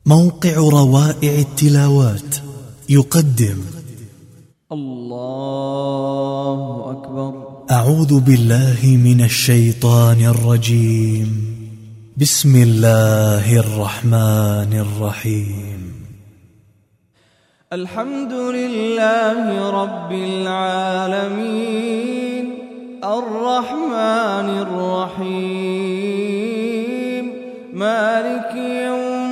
موقع روائع التلاوات يقدم الله أكبر. أعوذ بالله من الشيطان الرجيم. بسم الله الرحمن الرحيم. الحمد لله رب العالمين الرحمن الرحيم مالك يوم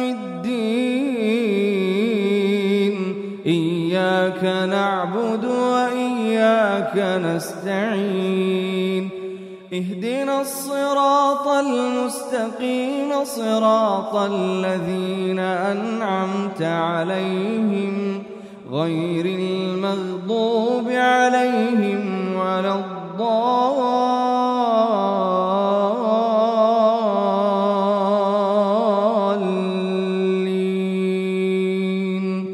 الدين إياك نعبد وإياك نستعين اهدنا الصراط المستقيم صراط الذين أنعمت عليهم غير المغضوب عليهم ولا الضالين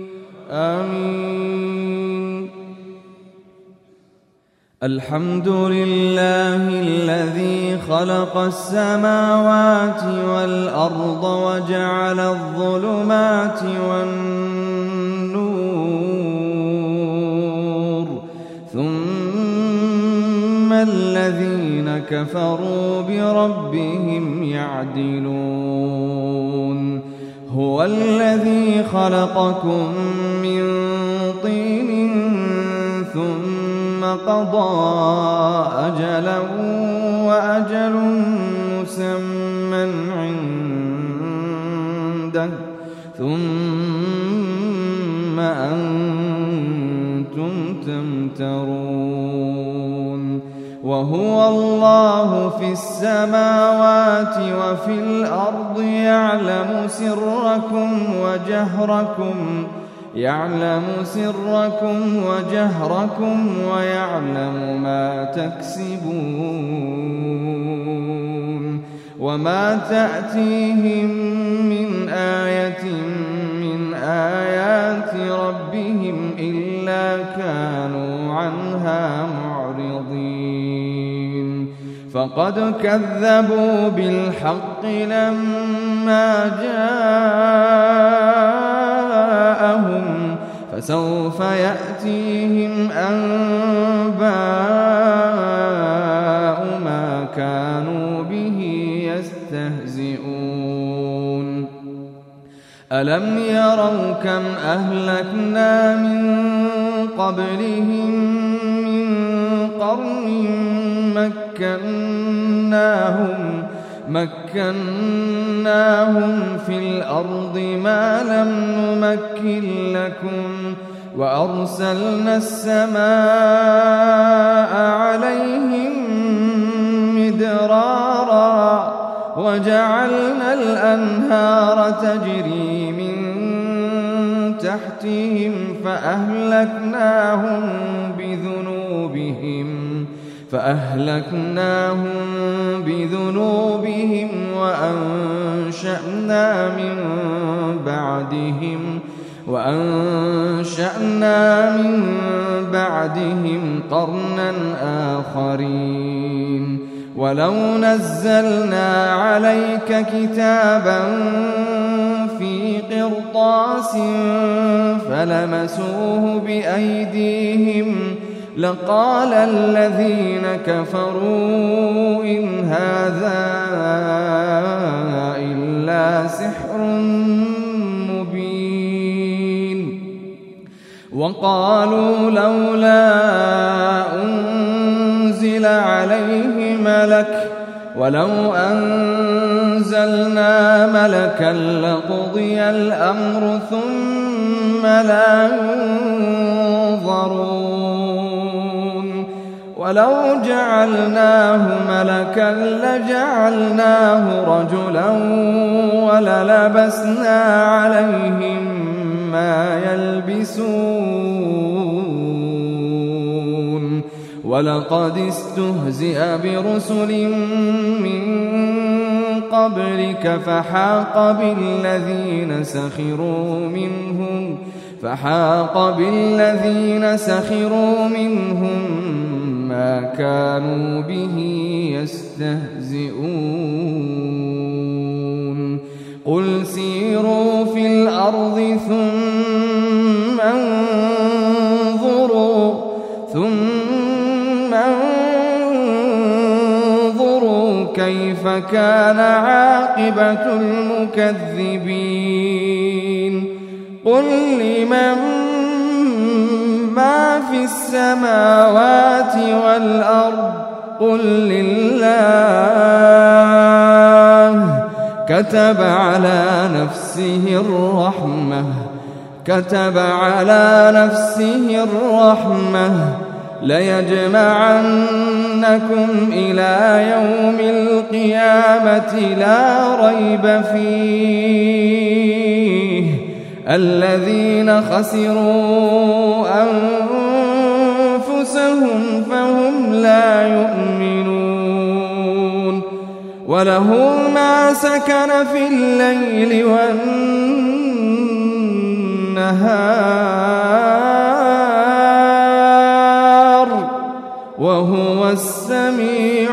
آمين. الحمد لله الذي خلق السماوات والأرض وجعل الظلمات والنور ثم الذين كفروا بربهم يعدلون. هو الذي خلقكم من طين ثم قضى أجلا وأجل مسمى عنده ثم أنتم تمترون. وهو الله في السماوات وفي الأرض يعلم سركم وجهركم ويعلم ما تكسبون. وما تأتيهم من آية من آيات ربهم إلا كانوا عنها معرضين. فقد كذبوا بالحق لما جاءهم فسوف يأتيهم أنباء ما كانوا به يستهزئون. ألم يروا كم أهلكنا من قبلهم من قرن مكناهم في الأرض ما لم نمكن لكم وأرسلنا السماء عليهم مدرارا وجعلنا الأنهار تجري من تحتهم فأهلكناهم بذنوبهم وأنشأنا من بعدهم قرنا آخرين. ولو نزلنا عليك كتابا في قرطاس فلمسوه بأيديهم لقال الذين كفروا إن هذا إلا سحر مبين. وقالوا لولا أنزل عليه ملك ولو أنزلنا ملكا لقضي الأمر ثم لا ينظرون. ولو جعلناه ملكا لجعلناه رجلا وللبسنا عليهم ما يلبسون. ولقد استهزئ برسل من قبلك فحاق بالذين سخروا منهم ما كانوا به يستهزئون. قل سيروا في الأرض الأرض ثم انظروا كيف كان عاقبة المكذبين قل لمن ما في السماوات والأرض قل لله كتب على نفسه الرحمة ليجمعنكم إلى يوم القيامة لا ريب فيه الذين خسروا أنفسهم فهم لا يؤمنون وله ما سكن في الليل والنهار وهو السميع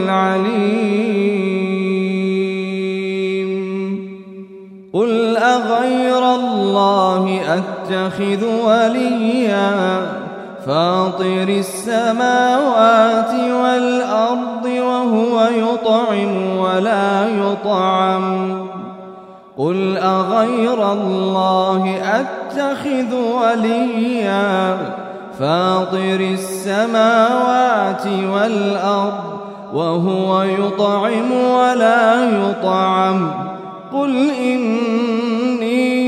العليم قل أغير الله أتخذ وليا فاطر السماوات والأرض وهو يطعم ولا يطعم قل أغير الله أتخذ وليا فاطر السماوات والأرض وهو يطعم ولا يطعم قل إني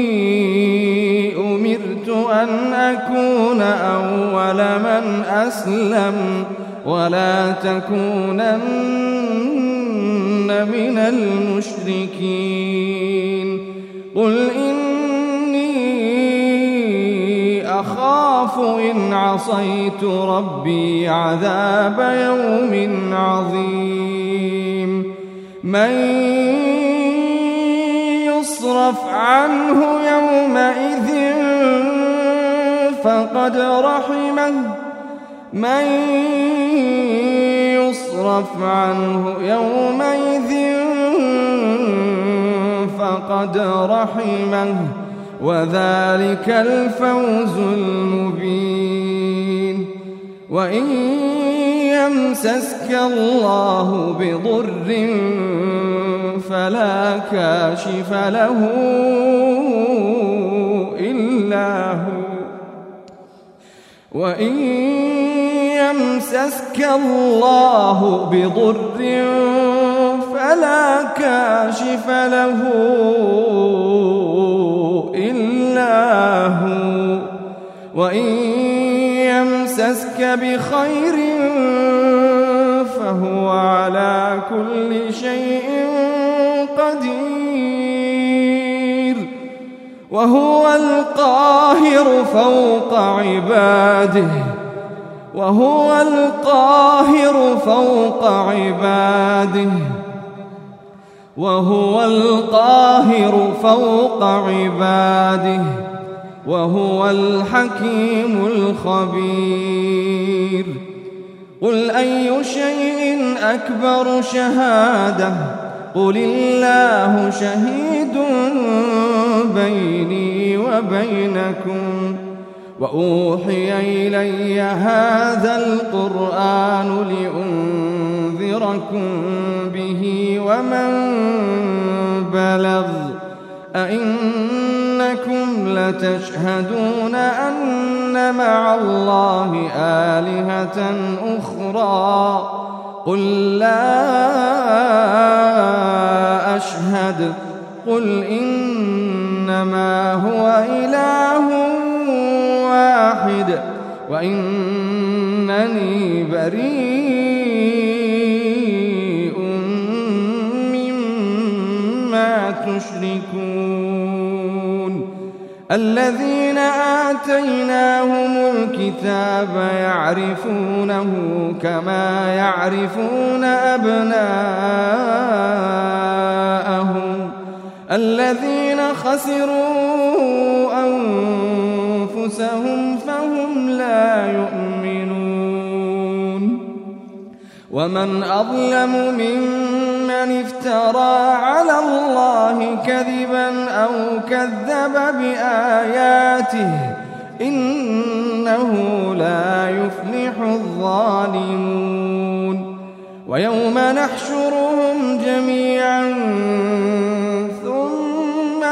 أمرت أن أكون أول من أسلم ولا تكونن من المشركين قل إني أخاف إن عصيت ربي عذاب يوم عظيم من يصرف عنه يومئذ فقد رحمه من يصرف عنه يومئذ فقد رحمه وذلك الفوز المبين وإن يمسسك الله بضر فلا كاشف له إلا هو وإن يمسسك الله بضر فلا كاشف له إلا هو وإن يمسسك بخير فهو على كل شيء قدير وهو القاهر فوق عباده وهو القاهر فوق عباده وهو القاهر فوق عباده وهو الحكيم الخبير قل أي شيء أكبر شهادة قل الله شهيد بيني وبينكم وأوحي إلي هذا القرآن لأنذركم به ومن بلغ أئنكم لتشهدون أن مع الله آلهة أخرى قل لا أشهد قل إنما هو إله واحد وإنني بريء مما تشركون الذين آتيناهم الكتاب يعرفونه كما يعرفون أبناءهم الذين خسروا أنفسهم فهم لا يؤمنون ومن أظلم ممن من افترى على الله كذبا أو كذب بآياته إنه لا يفلح الظالمون ويوم نحشرهم جميعا ثم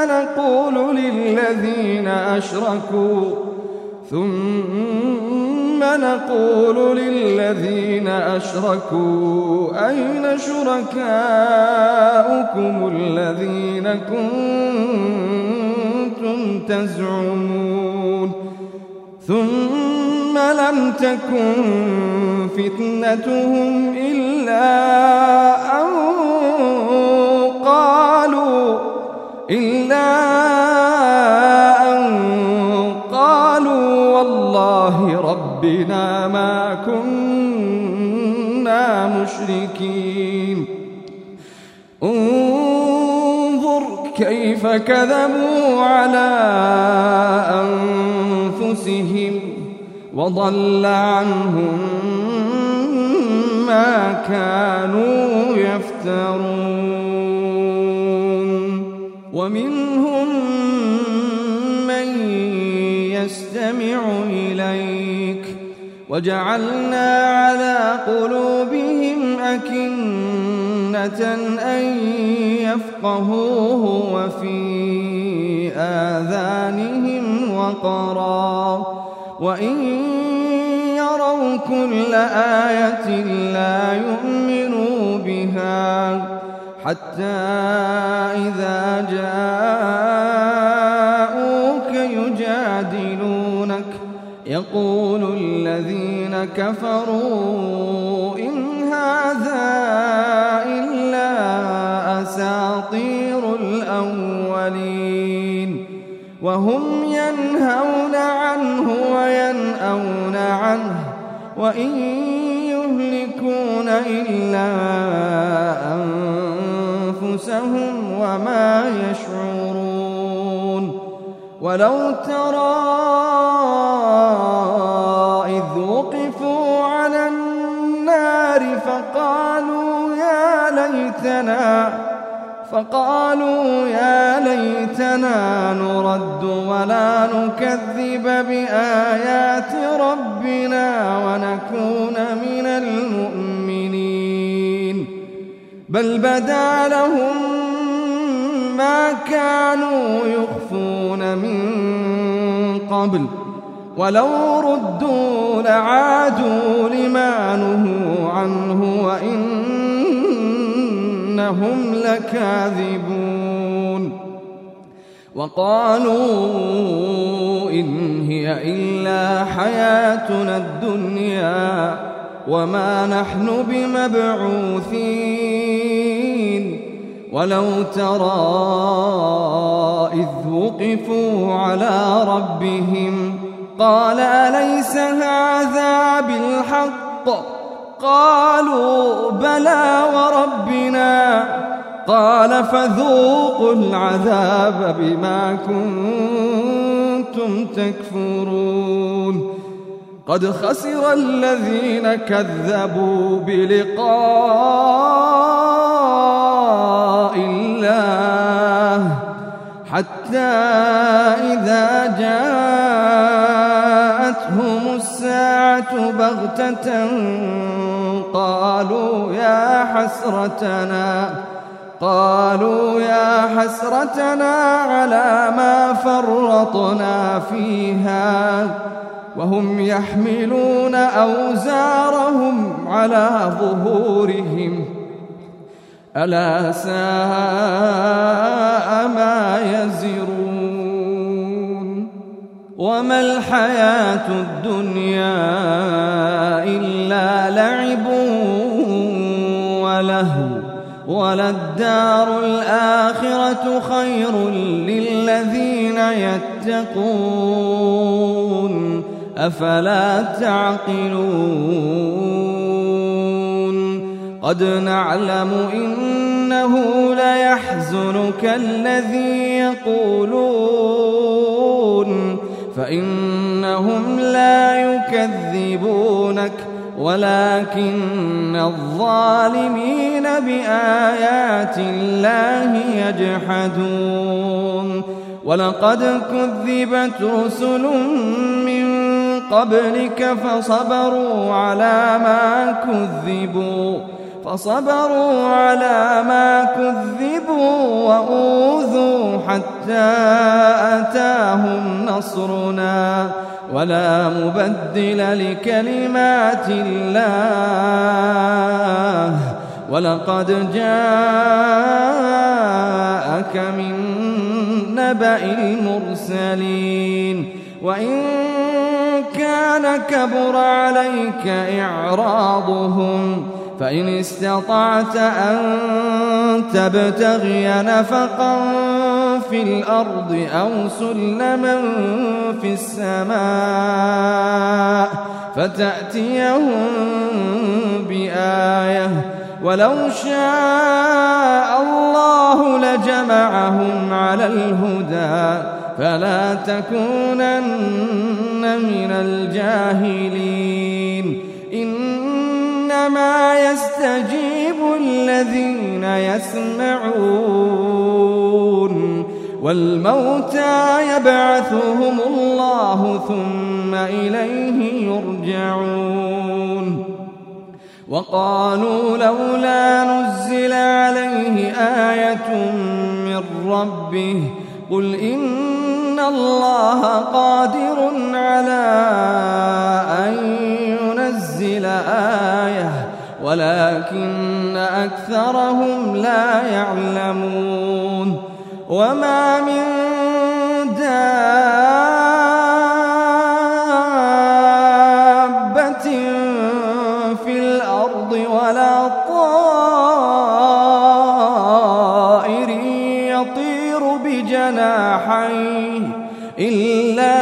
نقول للذين أشركوا أين شركاؤكم الذين كنتم تزعمون ثم لم تكن فتنتهم إلا أن قالوا والله ربنا ما كنا مشركين انظر كيف كذبوا على أنفسهم وضل عنهم ما كانوا يفترون ومنهم من يستمع إليك وجعلنا على قلوبهم أكنة أن يفقهوه وفي آذانهم وقرا وإن يروا كل آية لا يؤمنوا بها حتى إذا جاءوك يجادلونك يقول الذين كفروا إن هذا إلا أساطير الأولين وهم ينهون عنه وينأون عنه وإن يهلكون إلا أنفسهم وما يشعرون ولو ترى إذ وقفوا على النار فقالوا يا ليتنا نرد ولا نكذب بآيات ربنا ونكون من المؤمنين بل بدا لهم ما كانوا يخفون من قبل ولو ردوا لعادوا لما نهوا عنه وإنهم لكاذبون وقالوا إن هي إلا حياتنا الدنيا وما نحن بمبعوثين ولو ترى إذ وقفوا على ربهم قال أليس هذا بالحق قالوا بلى وربنا قال فذوقوا العذاب بما كنتم تكفرون قد خسر الذين كذبوا بلقاء الله حتى إذا جاءتهم الساعة بغتة قالوا يا حسرتنا على ما فرطنا فيها وهم يحملون أوزارهم على ظهورهم ألا ساء ما يزرون وما الحياة الدنيا إلا لعب ولهو وللدار الآخرة خير للذين يتقون أفلا تعقلون قد نعلم إنه ليحزنك الذي يقولون فإنهم لا يكذبونك ولكن الظالمين بآيات الله يجحدون ولقد كذبت رسل من قبلك فصبروا على ما كذبوا وأوذوا حتى أتاهم نصرنا ولا مبدل لكلمات الله ولقد جاءك من نبأ المرسلين وإن كان كبر عليك إعراضهم فإن استطعت أن تبتغي نفقا في الأرض أو سلما في السماء فتأتيهم بآية ولو شاء الله لجمعهم على الهدى فلا تكونن من الجاهلين إنما يستجيب الذين يسمعون والموتى يبعثهم الله ثم إليه يرجعون وقالوا لولا نزل عليه آية من ربه قل إن الله قادر على أن ينزل آية ولكن أكثرهم لا يعلمون وما من دابة في الأرض ولا طائر يطير بجناحيه إلا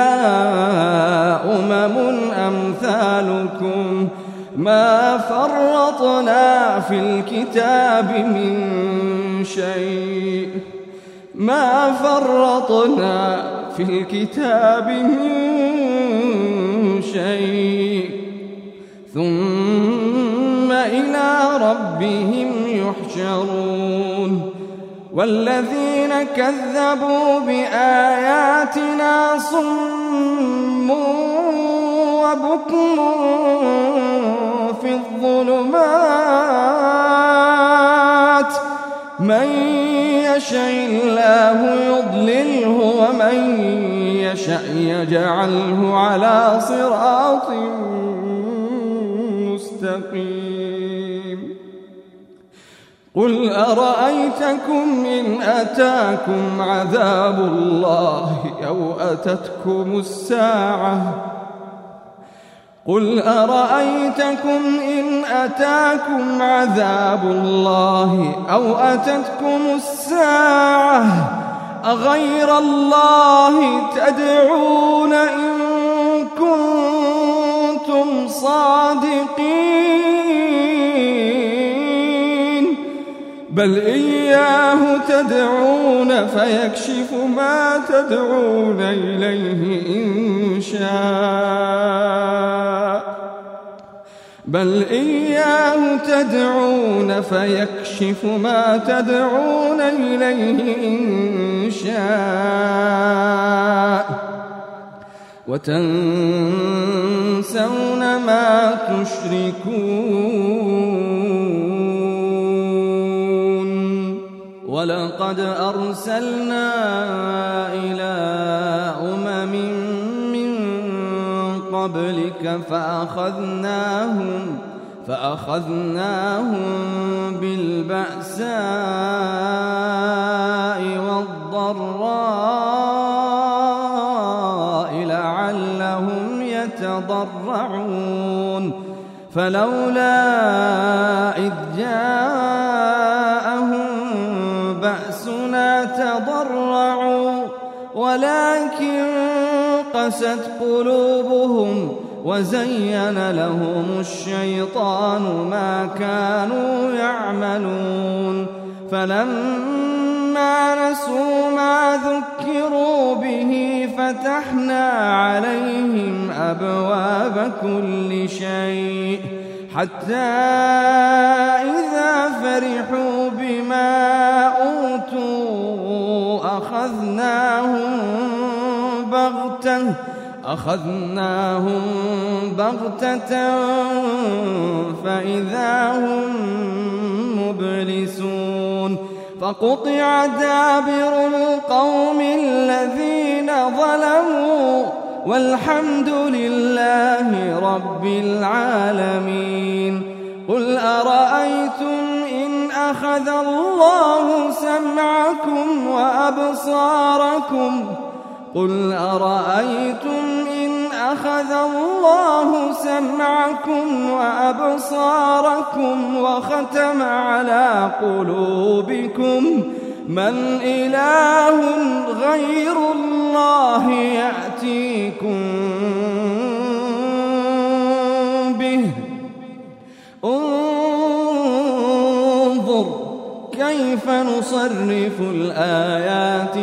أمثالكم ما فرطنا في الكتاب من شيء ثم إلى ربهم يحشرون والذين كذبوا بآياتنا صم وبكم في الظلمات من يشاء الله يضلله ومن يشاء يجعله على صراط مستقيم قل أرأيتكم إن أتاكم عذاب الله أو أتتكم الساعة أغير الله تدعون إن كنتم صادقين بل إياه تدعون فيكشف ما تدعون إليه إن شاء وتنسون ما تشركون ولقد أرسلنا إلى أمم من قبلك فأخذناهم بالبأساء والضراء لعلهم يتضرعون فلولا إذ جاءهم بأسنا تضرعوا ولكن قست قلوبهم وزين لهم الشيطان ما كانوا يعملون فلما نسوا ما ذكروا به فتحنا عليهم أبواب كل شيء حتى إذا فرحوا بما أوتوا أخذناهم بغتة فإذا هم مبلسون فقطع دابر القوم الذين ظلموا والحمد لله رب العالمين. قل أرأيتم إن أخذ الله سمعكم وأبصاركم وختم على قلوبكم من إله غير الله يأتيكم به انظر كيف نصرف الآيات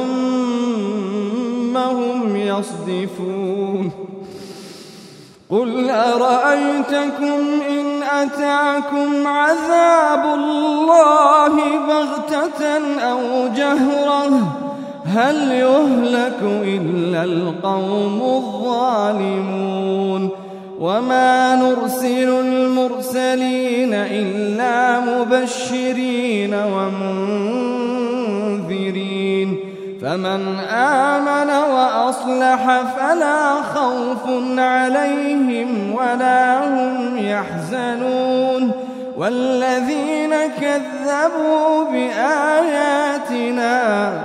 ثم هم يصدفون. قل أرأيتكم إن أتاكم عذاب الله بغتة أو جهرة هل يهلك إلا القوم الظالمون. وما نرسل المرسلين إلا مبشرين ومنذرين فمن آمن وأصلح فلا خوف عليهم ولا هم يحزنون. والذين كذبوا بآياتنا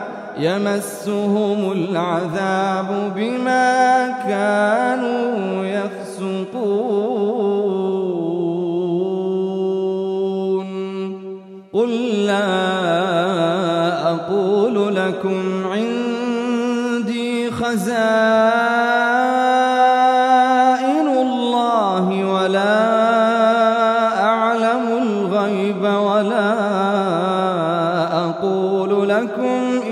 يمسهم العذاب بما كانوا يفسقون. قل لا أقول لكم عندي خزائن الله ولا أعلم الغيب ولا أقول لكم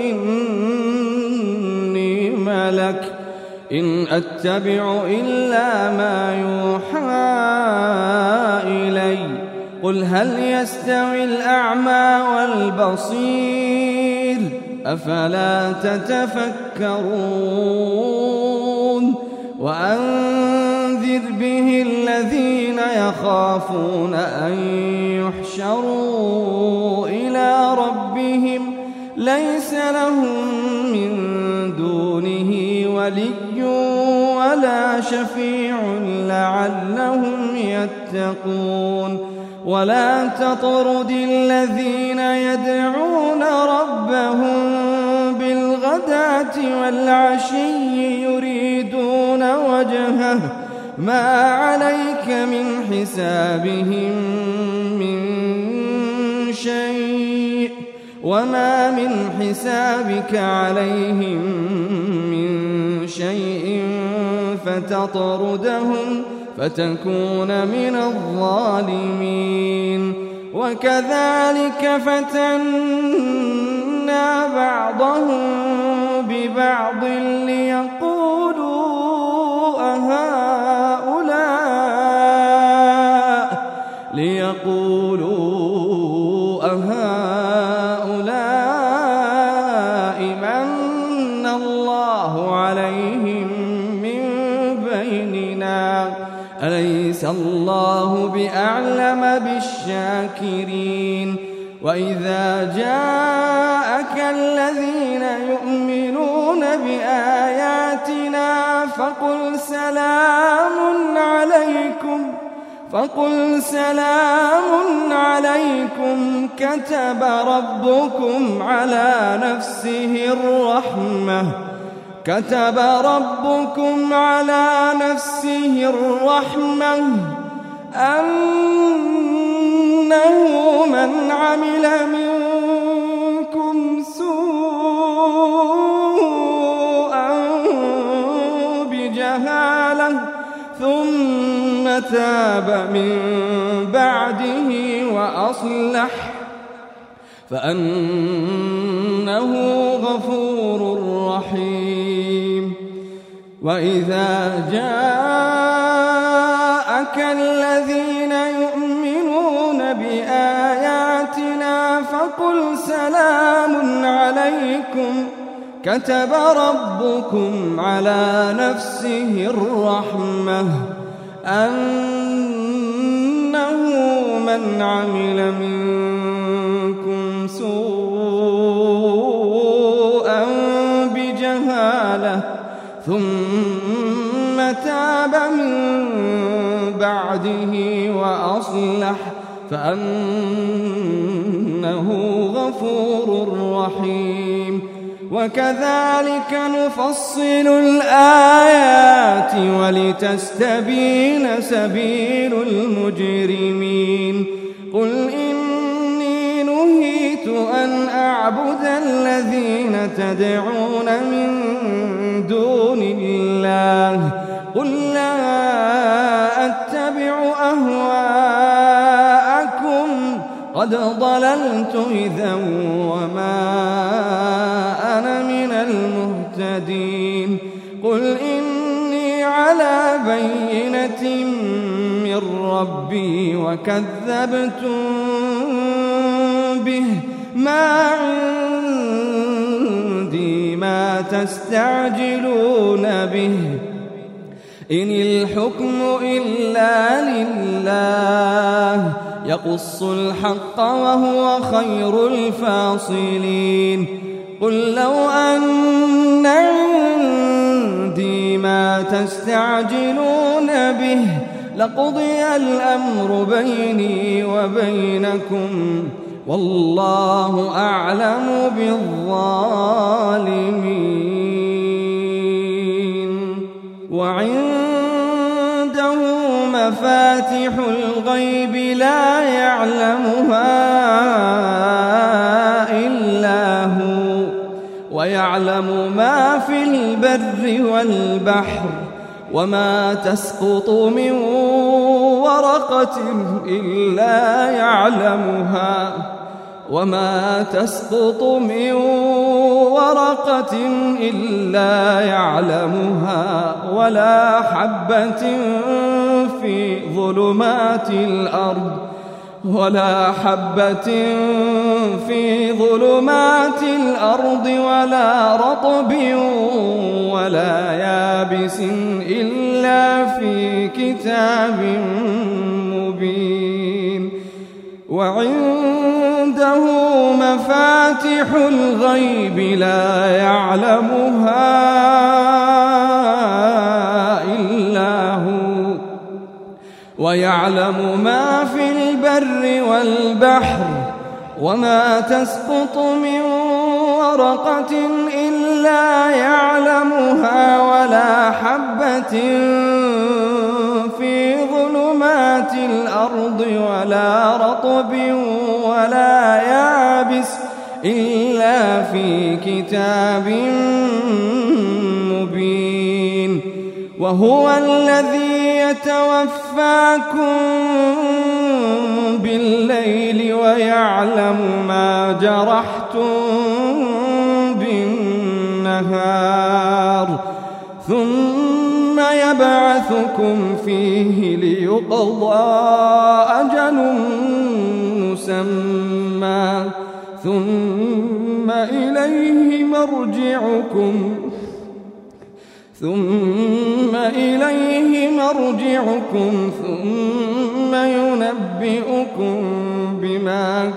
إني ملك إن أتبع إلا ما يوحى إلي. قل هل يستوي الأعمى والبصير أفلا تتفكرون. وأنذر به الذين يخافون أن يحشروا إلى ربهم ليس لهم من دونه ولي ولا شفيع لعلهم يتقون. ولا تطرد الذين يدعون ربهم بالغداة والعشي يريدون وجهه ما عليك من حسابهم من شيء وما من حسابك عليهم من شيء فتطردهم فتكون من الظالمين. وكذلك فتنا بعضهم ببعض ليقولوا أهؤلاء من الله عليهم من بيننا أليس الله بأعلم بالشاكرين. وإذا جاءك الذين يؤمنون بآياتنا فقل سلام عليكم كتب ربكم على نفسه الرحمة أنه من عمل منكم سوءا بجهالة ثم تاب من بعده وأصلح فأنه غفور رحيم. وإذا جاءك جاءك الذين يؤمنون بآياتنا فقل سلام عليكم كتب ربكم على نفسه الرحمة أنه من عمل منكم سوءا بجهالة ثم تاب من بعده وأصلح فأنه غفور رحيم وكذلك نفصل الآيات ولتستبين سبيل المجرمين قل إني نهيت أن أعبد الذين تدعون من دون الله قل لا أتبع أهواءكم قد ضللت إذا وما أنا من المهتدين قل إني على بينة من ربي وكذبتم به ما عندي ما تستعجلون به إن الحكم إلا لله يقص الحق وهو خير الفاصلين قل لو أن عندي ما تستعجلون به لقضي الأمر بيني وبينكم والله أعلم بالظالمين وعنده مفاتح الغيب لا يعلمها إلا هو ويعلم ما في البر والبحر وما تسقط من ورقة إلا يعلمها وما تسقط من ورقة إلا يعلمها ولا حبة في ظلمات الأرض ولا رطب ولا يابس إلا في كتاب مبين وعنده مفاتح الغيب لا يعلمها إلا هو ويعلم ما في البر والبحر وما تسقط من ورقة إلا يعلمها ولا حبة في ظلمات الأرض ولا رطب ولا يابس إلا في كتاب مبين وهو الذي يتوفاكم بالليل ويعلم ما جرحتم بالنهار ثم يبعثكم فيه ليقضى أجل مسمى ثم إليه مرجعكم ثم ينبئكم بما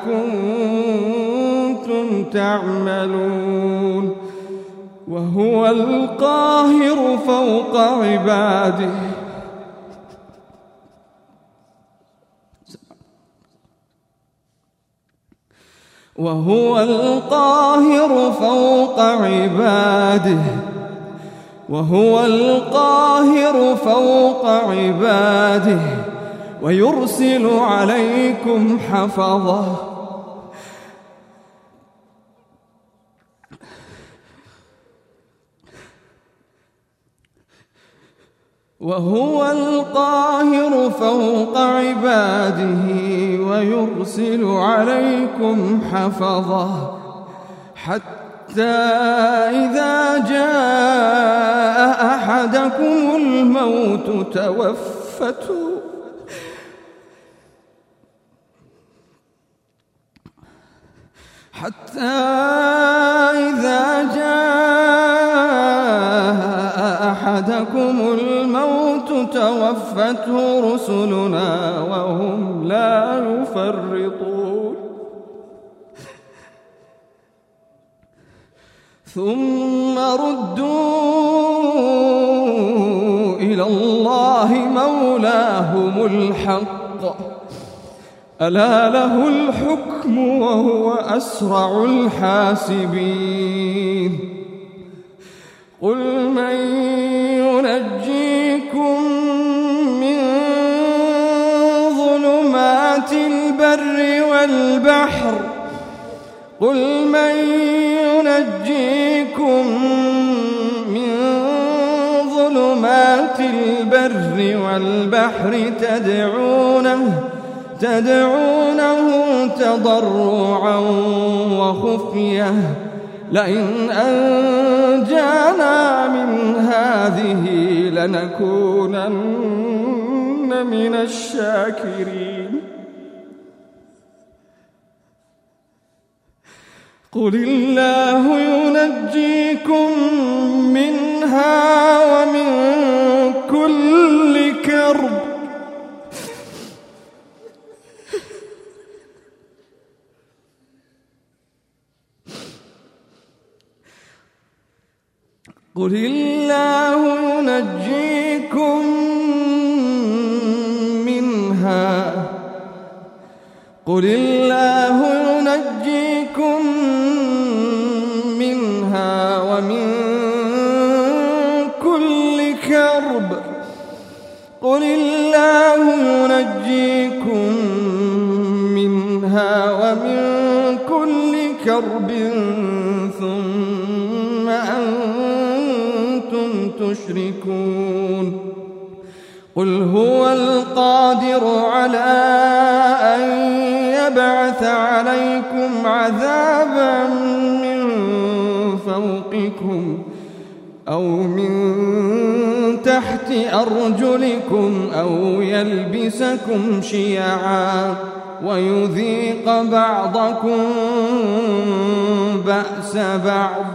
كنتم تعملون وهو القاهر فوق عباده وهو القاهر فوق عباده ويرسل عليكم حفظه وهو القاهر فوق عباده ويرسل عليكم حفظه حتى إذا جاء أحدكم الموت حتى إذا جاء أحدكم الموت توفته رسلنا وهم لا يفرطون ثم ردوا إلى الله مولاهم الحق ألا له الحكم وهو أسرع الحاسبين قل من ينجيكم من ظلمات البر والبحر تدعونه تضرعا وخفية لئن أنجانا من هذه لنكونن من الشاكرين قل الله ينجيكم منها ومن كل كرب قل الله ينجيكم منها ومن كل كرب قل الله ينجيكم منها ومن كل كرب ثم أنتم تشركون قل هو القادر على أن يبعث عليكم عذابا من فوقكم أو من تحت أرجلكم أو يلبسكم شيعا ويذيق بعضكم بأس بعض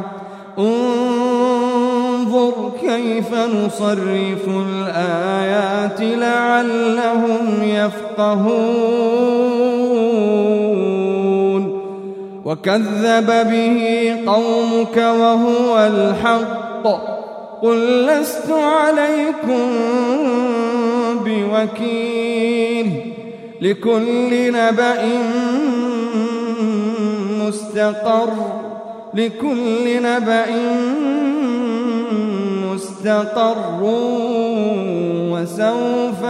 انظر كيف نصرف الآيات لعلهم يفقهون وكذب به قومك وهو الحق قل لست عليكم بوكيل لكل نبأ مستقر وسوف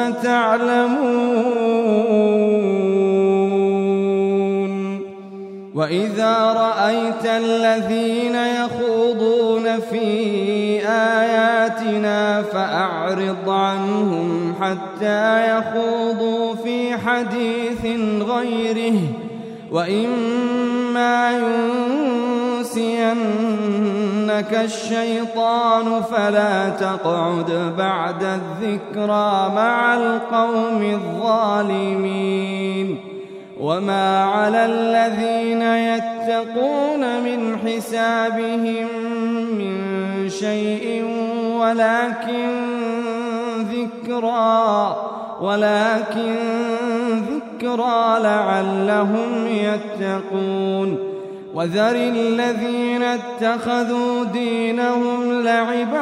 تعلمون وإذا رأيت الذين يخوضون في آياتنا فأعرض عنهم حتى يخوضوا في حديث غيره وإما ينسينك الشيطان فلا تقعد بعد الذكرى مع القوم الظالمين وما على الذين يتقون من حسابهم من شيء ولكن ذكرى لعلهم يتقون وذر الذين اتخذوا دينهم لعبا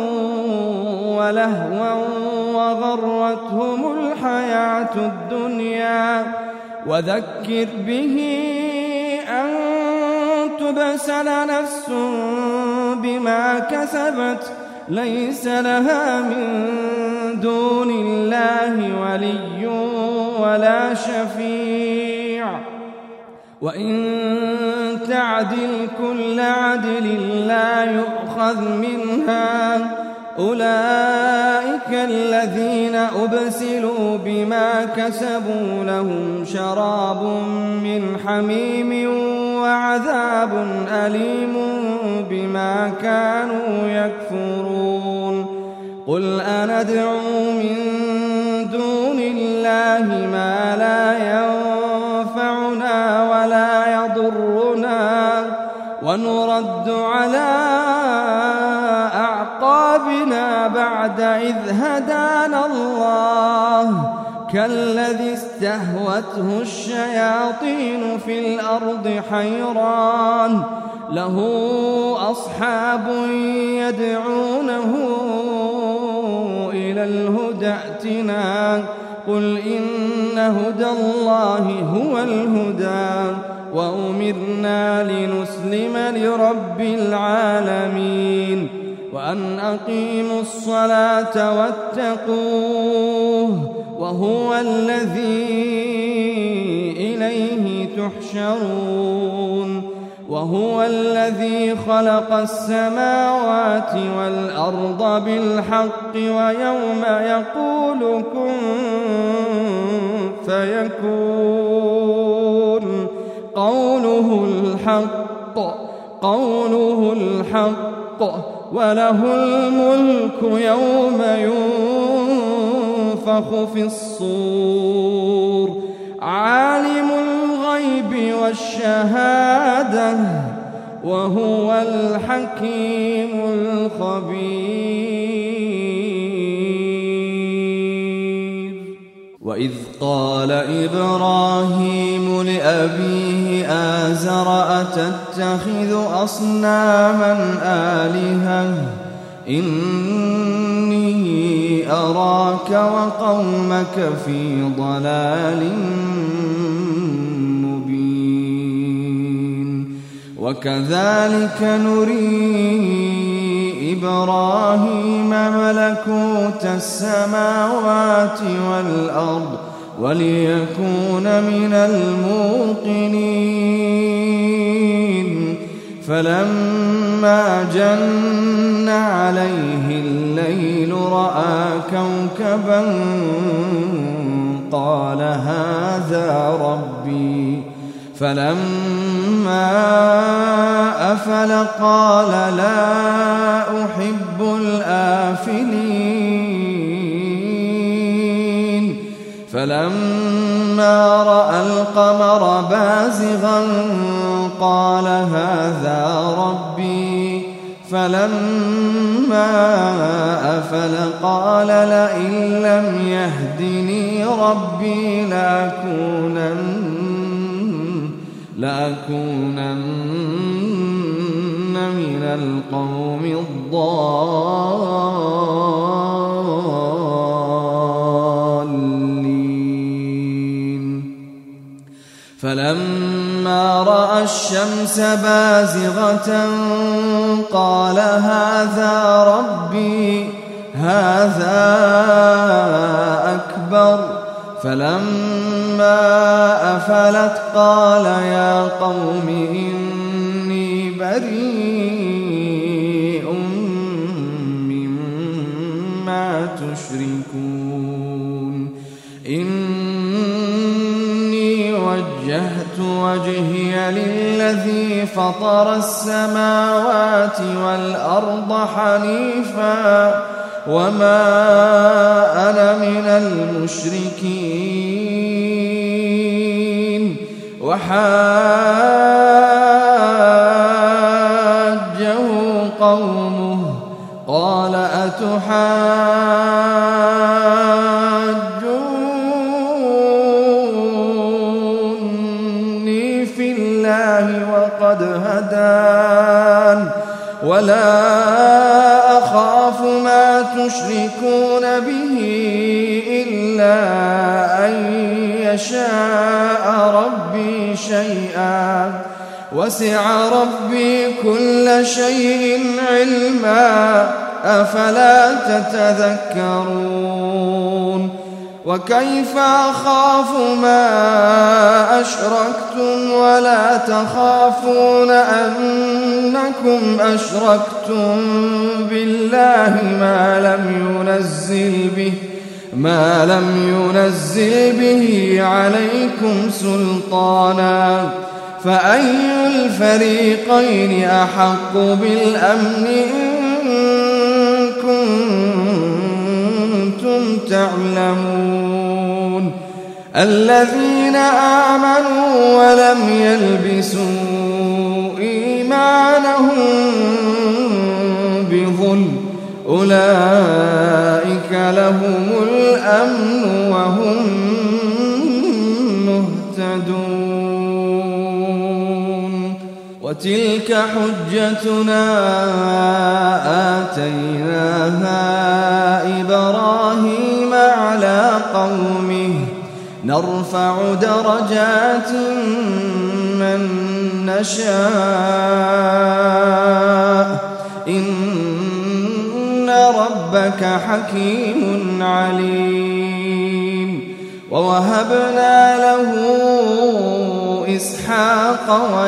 ولهوا وغرتهم الحياة الدنيا وذكر به أن تبسل نفس بما كسبت ليس لها من دون الله ولي ولا شفيع وإن تعدل كل عدل لا يؤخذ منها أولئك الذين أبسلوا بما كسبوا لهم شراب من حميم وعذاب أليم بما كانوا يكفرون قل أندعو من دون الله ما لا ينفعنا ولا يضرنا ونرد على أعقابنا بعد إذ هدانا الله كالذي استهوته الشياطين في الأرض حيران له أصحاب يدعونه إلى الهدى ائتنا قل إن هدى الله هو الهدى وأمرنا لنسلم لرب العالمين وأن أقيموا الصلاة واتقوه وهو الذي إليه تحشرون وهو الذي خلق السماوات والأرض بالحق ويوم يقول كن فيكون قوله الحق وله الملك يوم ينفخ في الصور عالم الغيب والشهادة وهو الحكيم الخبير. وإذ قال إبراهيم لأبيه آزر أتتخذ أصناما آلهة إني أراك وقومك في ضلال مبين. وكذلك نري إبراهيم ملكوت السماوات والأرض وليكون من الموقنين. فلما جن عليه الليل رأى كوكبا قال هذا ربي فلما أفل قال لا أحب الآفلين. فلما رأى القمر بازغا قال هذا ربي فلما أفل قال لئن لم يهدني ربي لأكونن من القوم الضالين. فلما رأى الشمس بازغة قال هذا ربي هذا أكبر. فلما أفلت قال يا قوم إني بريء مما تشركون. إني وجهت وجهي للذي فطر السماوات والأرض حنيفا وما أنا من المشركين. وحاجه قومه قال أتحاجوني في الله وقد هدان ولا أخاف ما تشركون به إلا أن يشاء ربي شيئا وسع ربي كل شيء علما أفلا تتذكرون. وكيف أخاف ما أشركتم ولا تخافون أنكم أشركتم بالله ما لم ينزل به عليكم سلطانا فأي الفريقين أحق بالأمن إن كنتم تعلمون. الذين آمنوا ولم يلبسوا إيمانهم إيمانهم بظلم أولئك لهم الأمن وهم مهتدون. وتلك حجتنا آتيناها إبراهيم على قومه نرفع درجات من نشاء إن ربك حكيم عليم. ووهبنا له إسحاق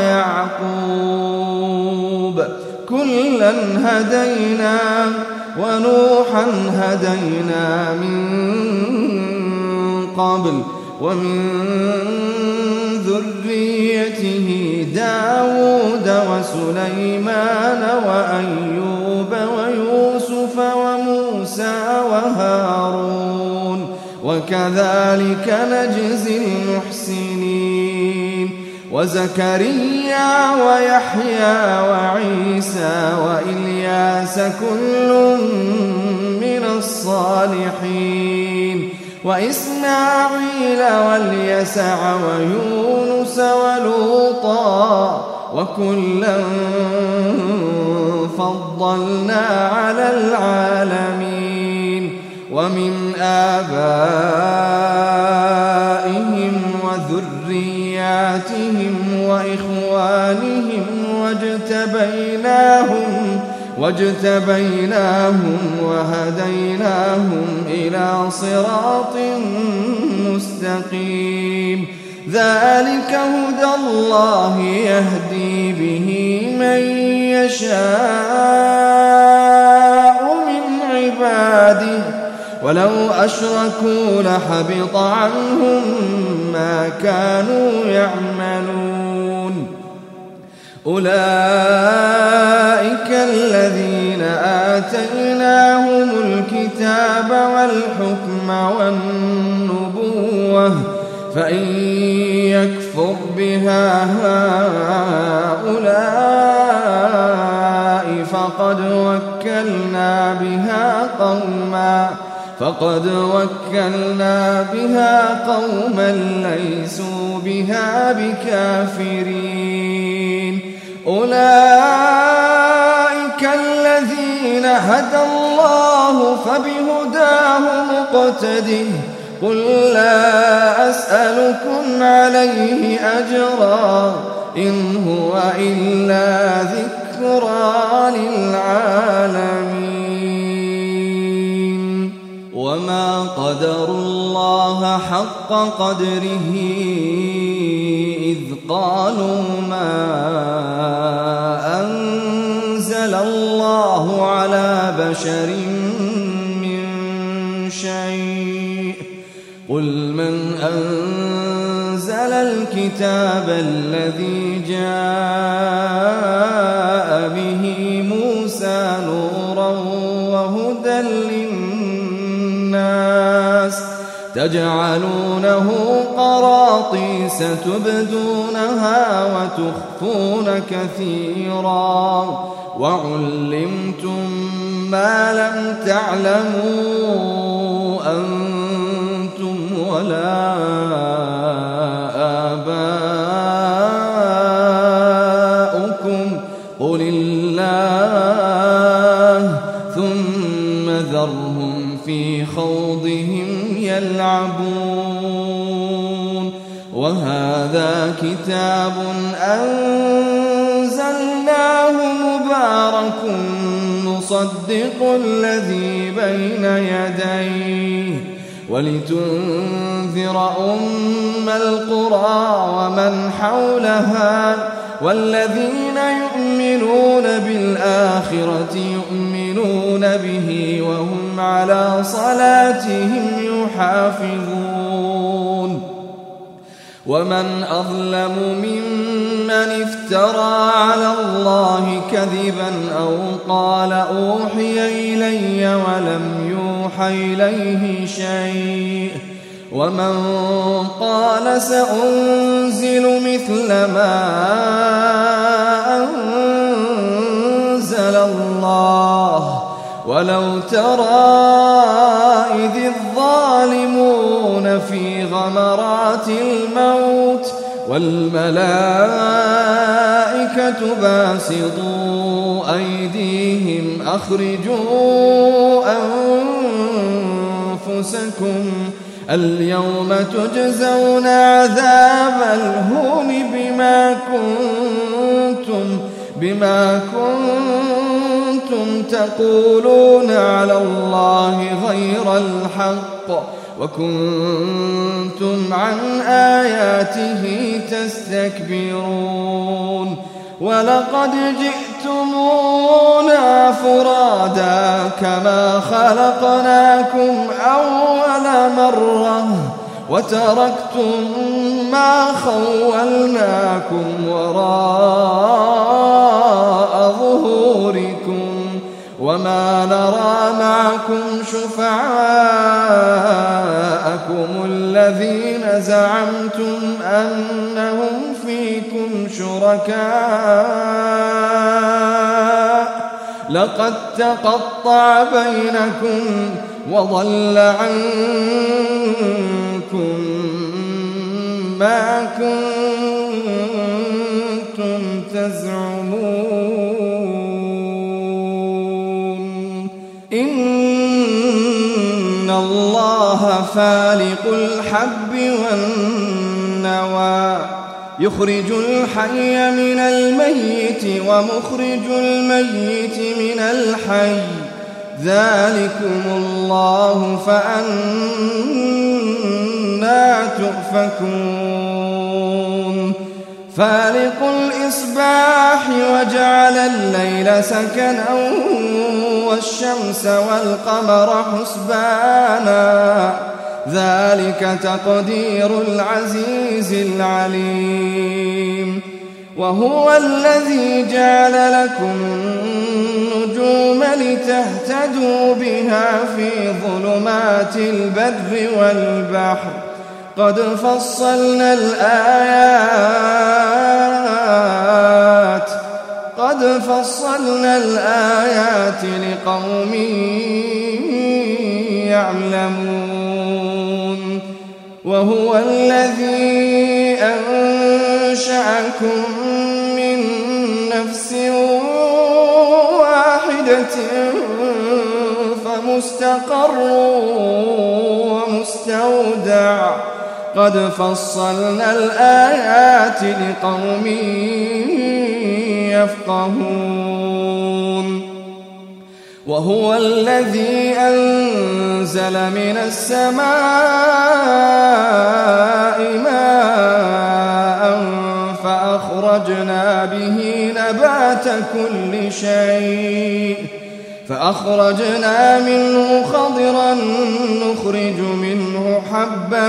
ويعقوب كلا هدينا ونوحا هدينا من قبل ومن ذريته داود وسليمان وأيوب ويوسف وموسى وهارون وكذلك نجزي المحسنين. وزكريا ويحيى وعيسى وإلياس كل من الصالحين وإسماعيل واليسع ويونس ولوطا وكلا فضلنا على العالمين. ومن آبائهم وذرياتهم وإخوانهم واجتبيناهم وهديناهم إلى صراط مستقيم. ذلك هدى الله يهدي به من يشاء من عباده ولو أشركوا لحبط عنهم ما كانوا يعملون. أولئك الذين آتيناهم الكتاب والحكم والنبوة فإن يكفر بها هؤلاء فقد وكلنا بها قوما ليسوا بها بكافرين. أولئك الذين هدى الله فبهداه مقتده قل لا أسألكم عليه أجرا إن هو إلا ذكرى للعالمين. وما قدروا الله حق قدره إذ قالوا ما أنزل الله على بشر من شيء قل من أنزل الكتاب الذي جاء به موسى نورا وهدى للناس تجعلونه قراطيس تبدونها وتخفون كثيرا وعلمتم ما لم تعلموا أنتم ولا آباؤكم قل الله ثم ذرهم في خوضهم يلعبون. وهذا كتاب أنزلناه مبارك مصدق الذي بين يديه ولتنذر أم القرى ومن حولها والذين يؤمنون بالآخرة يؤمنون به وهم على صلاتهم يحافظون. ومن أظلم ممن افترى على الله كذبا أو قال أوحي إلي ولم يوحى إليه شيء ومن قال سأنزل مثل ما أنزل الله ولو ترى إذ الظالمون في غمرات الموت والملائكة باسطوا أيديهم أخرجوا أنفسكم اليوم تجزون عذاب الهون بما كنتم تقولون على الله غير الحق وكنتم عن آياته تستكبرون ولقد جئتمونا فرادا كما خلقناكم أول مرة وتركتم ما خولناكم وراء ظهوركم وما نرى معكم شفعاءكم الذين زعمتم أنهم فيكم شركاء لقد تقطع بينكم وضل عنكم ما كنتم تزعمون إن الله فالق الحب والنوى يخرج الحي من الميت ومخرج الميت من الحي ذلكم الله فأنى تؤفكون فالق الإصباح وجعل الليل سكنا والشمس والقمر حسبانا ذلك تقدير العزيز العليم وهو الذي جعل لكم النجوم لتهتدوا بها في ظلمات البر والبحر قد فصلنا الآيات لقوم يعلمون وهو الذي أنشأكم من نفس واحدة فمستقر ومستودع قد فصلنا الآيات لقوم يفقهون وهو الذي أنزل من السماء ماء فأخرجنا به نبات كل شيء فأخرجنا منه خضرا نخرج منه حبا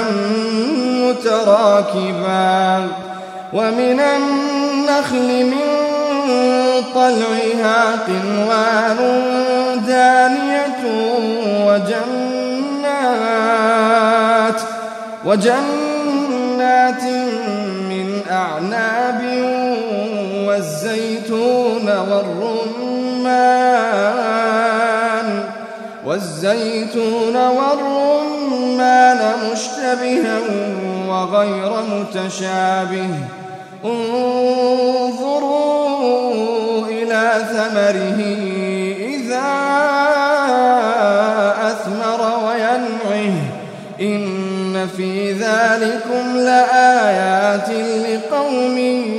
متراكبا ومن النخل من طلعها قنوان دانية وجنات من أعناب والزيتون والرمان مشتبها وغير متشابه انظروا إلى ثمره إذا أثمر وينعه إن في ذلكم لآيات لقوم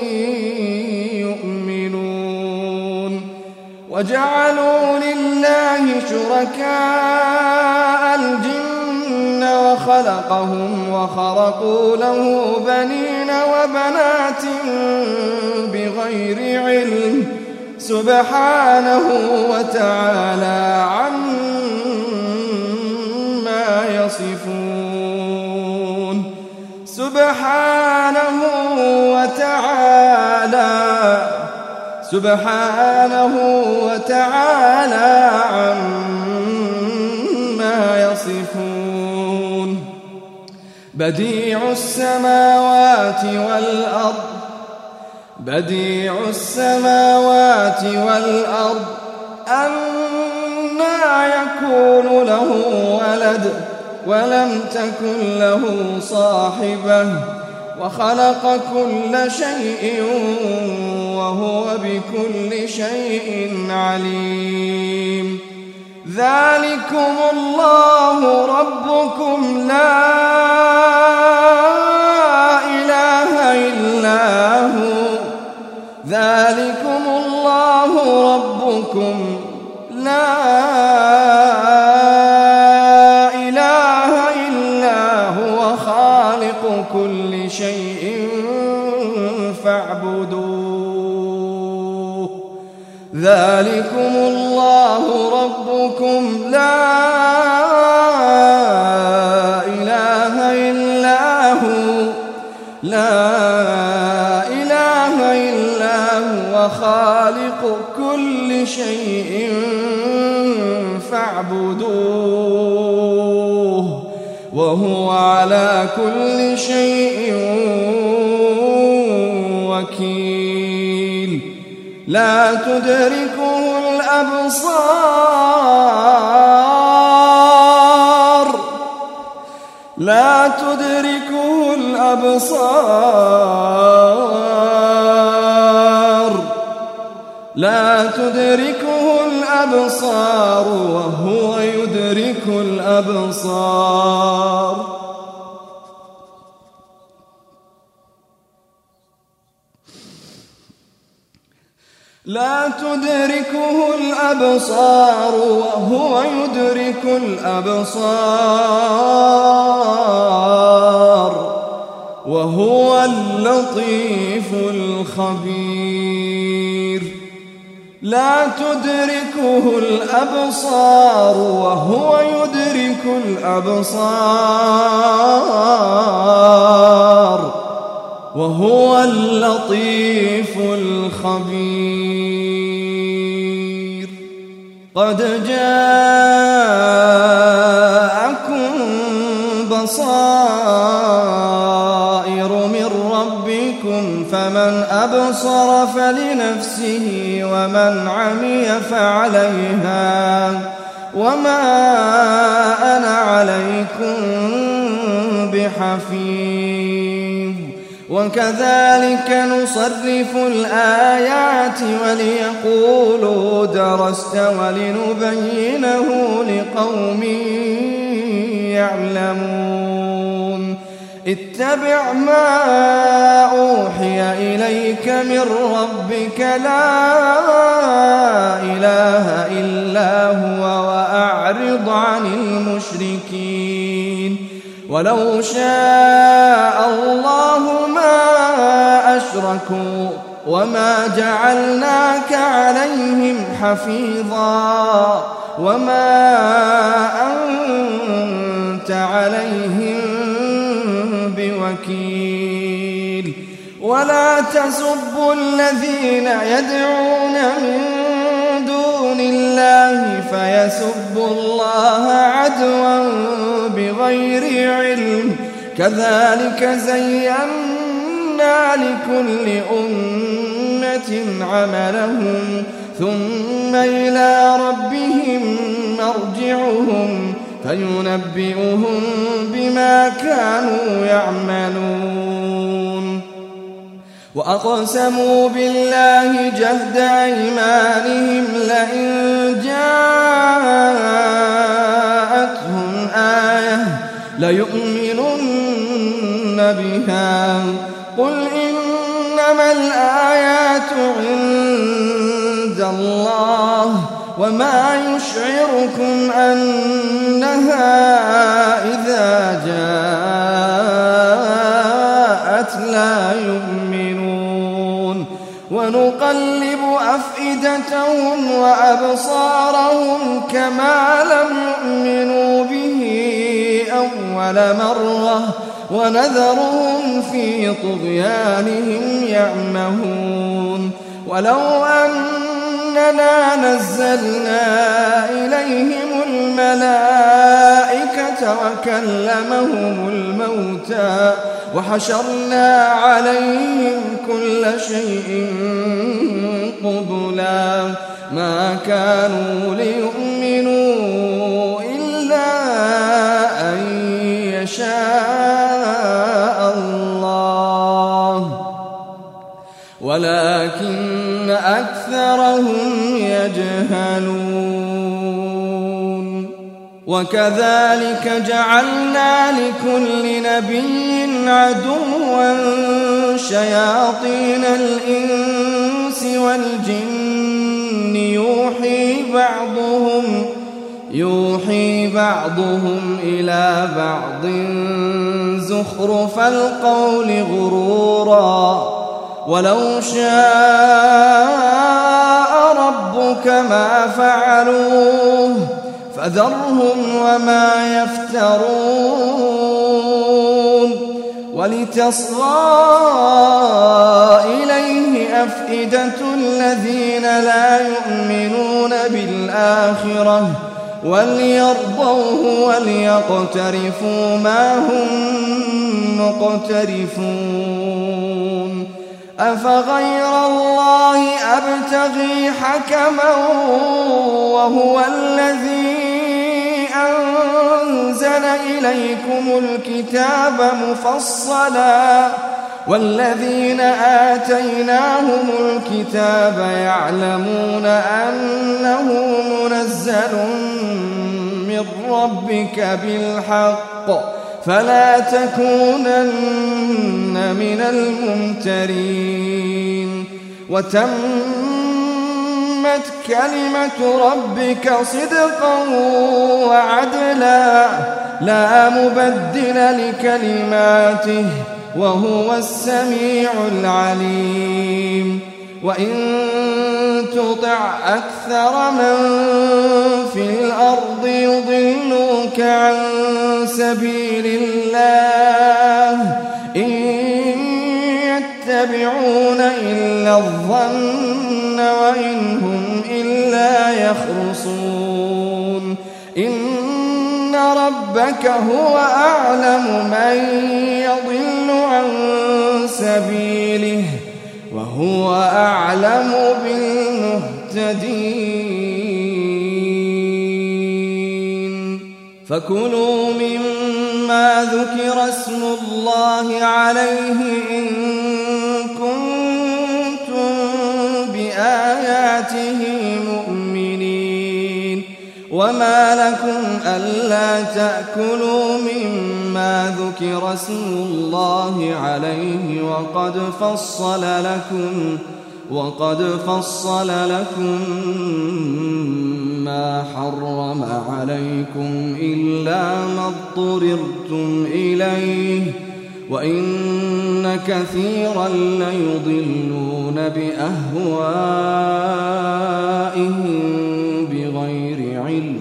يؤمنون وجعلوا لله شركاء الجن وخلقهم وخرقوا له بنين وبنات بغير علم سبحانه وتعالى عما يصفون سبحانه وتعالى عما يصفون بديع السماوات والأرض أنى يكون له ولد ولم تكن له صاحبة وخلق كل شيء وهو بكل شيء عليم. ذلكم الله ربكم لا إله إلا هو لا إله إلا هو خالق كل شيء فاعبدوه. ذلكم الله ربكم لا إله إلا هو خالق كل شيء فاعبدوه وهو على كل شيء وكيل. لا تدركه الأبصار وهو يدرك الأبصار. لا تدركه الأبصار وهو يدرك الأبصار وهو اللطيف الخبير. لا تدركه الأبصار وهو يدرك الأبصار وهو اللطيف الخبير. قد جاءكم بصائر من ربكم فمن أبصر فلنفسه ومن عمي فعليها وما أنا عليكم بحفيظ. وكذلك نصرف الآيات وليقولوا درست ولنبينه لقوم يعلمون. اتبع ما أوحي إليك من ربك لا إله إلا هو وأعرض عن المشركين. ولو شاء الله ما أشركوا وما جعلناك عليهم حفيظا وما أنت عليهم بوكيل. ولا تسبوا الذين يدعون من دون الله فيسبوا الله عدوا بغير علم. كذلك زينا لكل أمة عملهم ثم إلى ربهم مرجعهم فينبئهم بما كانوا يعملون. وأقسموا بالله جهد أيمانهم لئن جاءتهم آية ليؤمنن بها. قل إنما الآيات عند الله وما يشعركم أنها إذا جاءت لا يؤمنون. ونقلب أفئدتهم وأبصارهم كما لم يؤمنوا به أول مرة ونذرهم في طغيانهم يعمهون. ولو أننا نزلنا إليهم الملائكة وكلمهم الموتى وحشرنا عليهم كل شيء قبلا ما كانوا ليؤمنوا إلا أن يشاء الله ولكن أكثرهم يجهلون وكذلك جعلنا لكل نبي عدوا شياطين الإنس والجن يوحي بعضهم إلى بعض زخرف القول غرورا ولو شاء ربك ما فعلوه فذرهم وما يفترون ولتصغى إليه أفئدة الذين لا يؤمنون بالآخرة وليرضوه وليقترفوا ما هم مقترفون أفغير الله أبتغي حكما وهو الذي أنزل إليكم الكتاب مفصلا والذين آتيناهم الكتاب يعلمون أنه منزل من ربك بالحق فلا تكونن من الممترين وتمت كلمة ربك صدقا وعدلا لا مبدل لكلماته وهو السميع العليم وإن تطع أكثر من في الأرض يضلوك عن سبيل الله إن يتبعون إلا الظن وإن هم إلا يخرصون إن ربك هو أعلم من يضل عن سبيله وهو أعلم بالمهتدين فكلوا مما ذكر اسم الله عليه إن كنتم بآياته مؤمنين وما لكم ألا تأكلوا مما ذكر اسم الله عليه وقد فصل لكم ما حرم عليكم إلا ما اضطررتم إليه وإن كثيرا ليضلون بأهوائهم بغير علم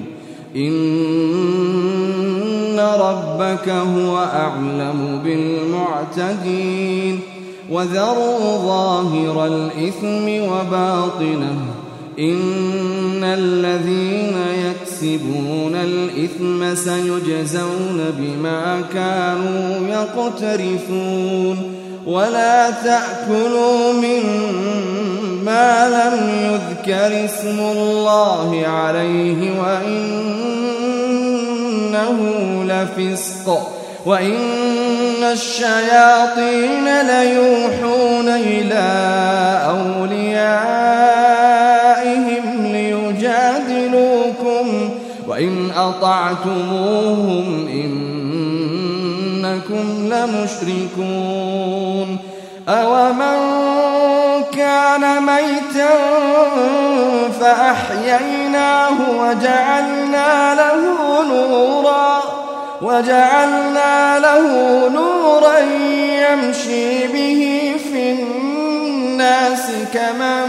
إن ربك هو أعلم بالمعتدين وذروا ظاهر الإثم وباطنه إن الذين يكسبون الإثم سيجزون بما كانوا يقترفون ولا تأكلوا مما لم يذكر اسم الله عليه وإنه لفسق وإن الشياطين ليوحون إلى أوليائهم ليجادلوكم وإن أطعتموهم إنكم لمشركون أومن كان ميتا فأحييناه وجعلنا له نورا يمشي به في الناس كمن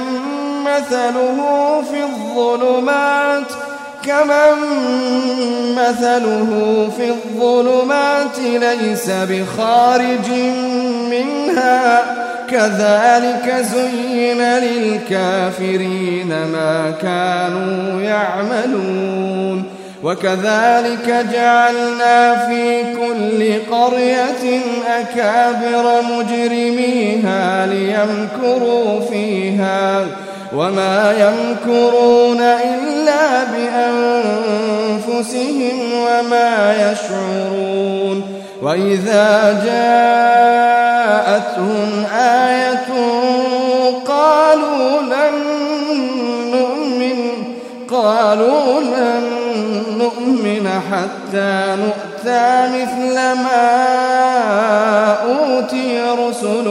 مثله في الظلمات ليس بخارج منها كذلك زين للكافرين ما كانوا يعملون وكذلك جعلنا في كل قرية أكابر مجرميها ليمكروا فيها وما يمكرون إلا بأنفسهم وما يشعرون وإذا جاءتهم آية قالوا لن نؤمن حتى نؤتى مثل ما أوتي رسل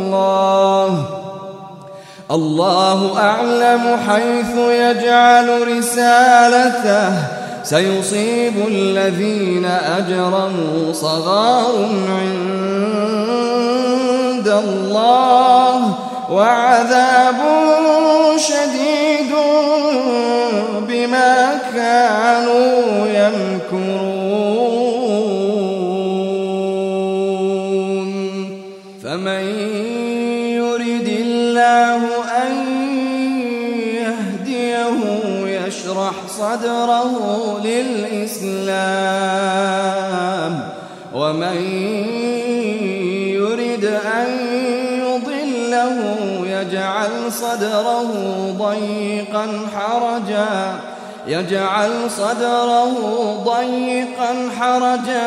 الله أعلم حيث يجعل رسالته سيصيب الذين أجرموا صغار عند الله وعذاب شديد بما كانوا يمكرون فمن يرد الله أن يهديه يشرح صدره للإسلام ومن يرد أن يضله يجعل صدره ضيقا حرجا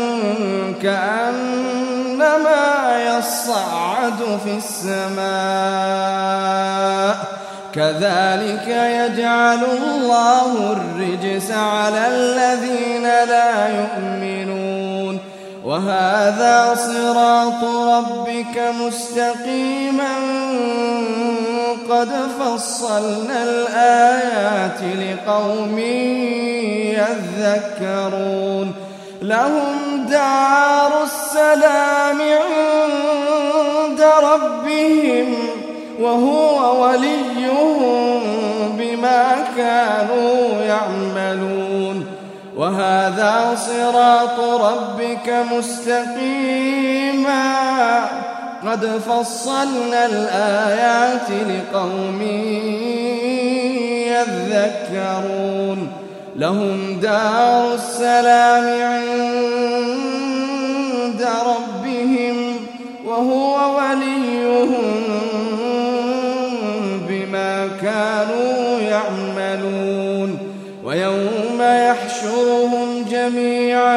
كأنما يصعد في السماء كذلك يجعل الله الرجس على الذين لا يؤمنون وهذا صراط ربك مستقيما قد فصلنا الآيات لقوم يذكرون لهم دار السلام عند ربهم وهو وليهم بما كانوا يعملون وهذا صراط ربك مستقيما قد فصلنا الآيات لقوم يذكرون لهم دار السلام عند ربهم وهو وليهم بما كانوا يعملون ويوم يحشرهم جميعا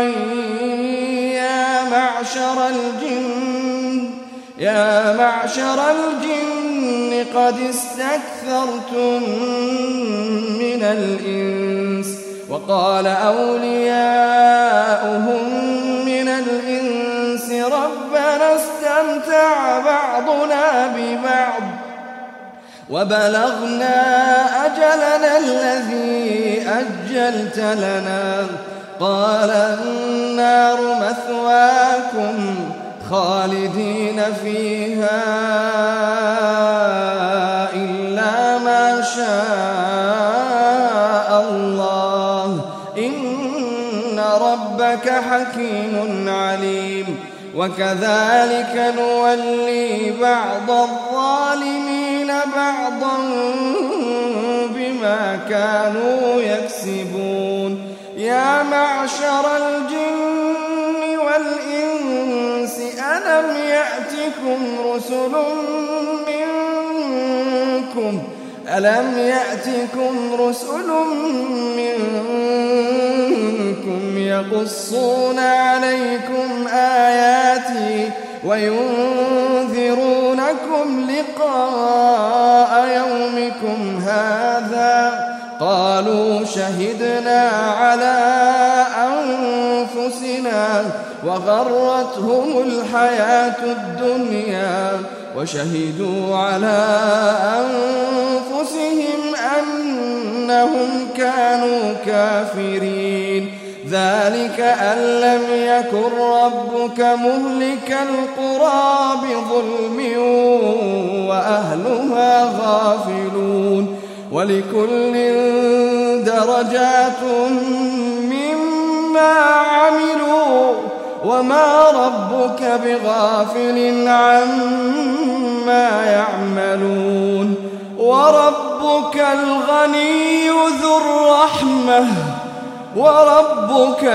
يا معشر الجن قد استكثرتم من الإنس وقال أولياؤهم من الإنس ربنا استمتع بعضنا ببعض وبلغنا أجلنا الذي أجلت لنا قال النار مثواكم خالدين فيها إلا ما شاء الله إن ربك حكيم عليم وكذلك نولي بعض الظالمين بعضا بما كانوا يكسبون يا معشر الجن والإنس ألم يأتكم رسل منكم يقصون عليكم آياتي وينذرونكم لقاء يومكم هذا قالوا شهدنا على أنفسنا وغرتهم الحياة الدنيا وشهدوا على أنفسهم أنهم كانوا كافرين ذلك أن لم يكن ربك مهلك القرى بظلم وأهلها غافلون ولكل درجات مما عملوا وما ربك بغافل عما يعملون وربك الغني ذو الرحمة وربك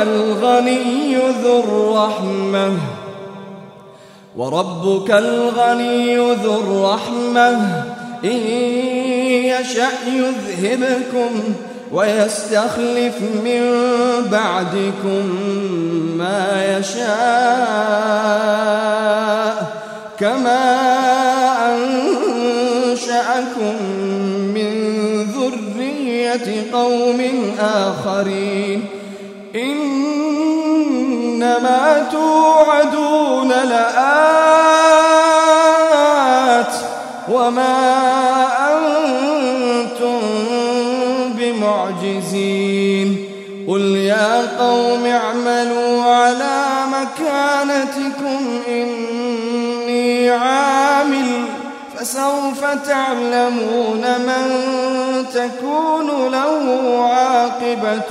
الغني ذو الرحمة إن يشأ يذهبكم ويستخلف من بعدكم ما يشاء كما أنشأكم من ذرية قوم آخرين إنما توعدون لآت وما أنتم بمعجزين قل يا قوم اعملوا على مكانتكم إني عامل فسوف تعلمون من تكون له عاقبة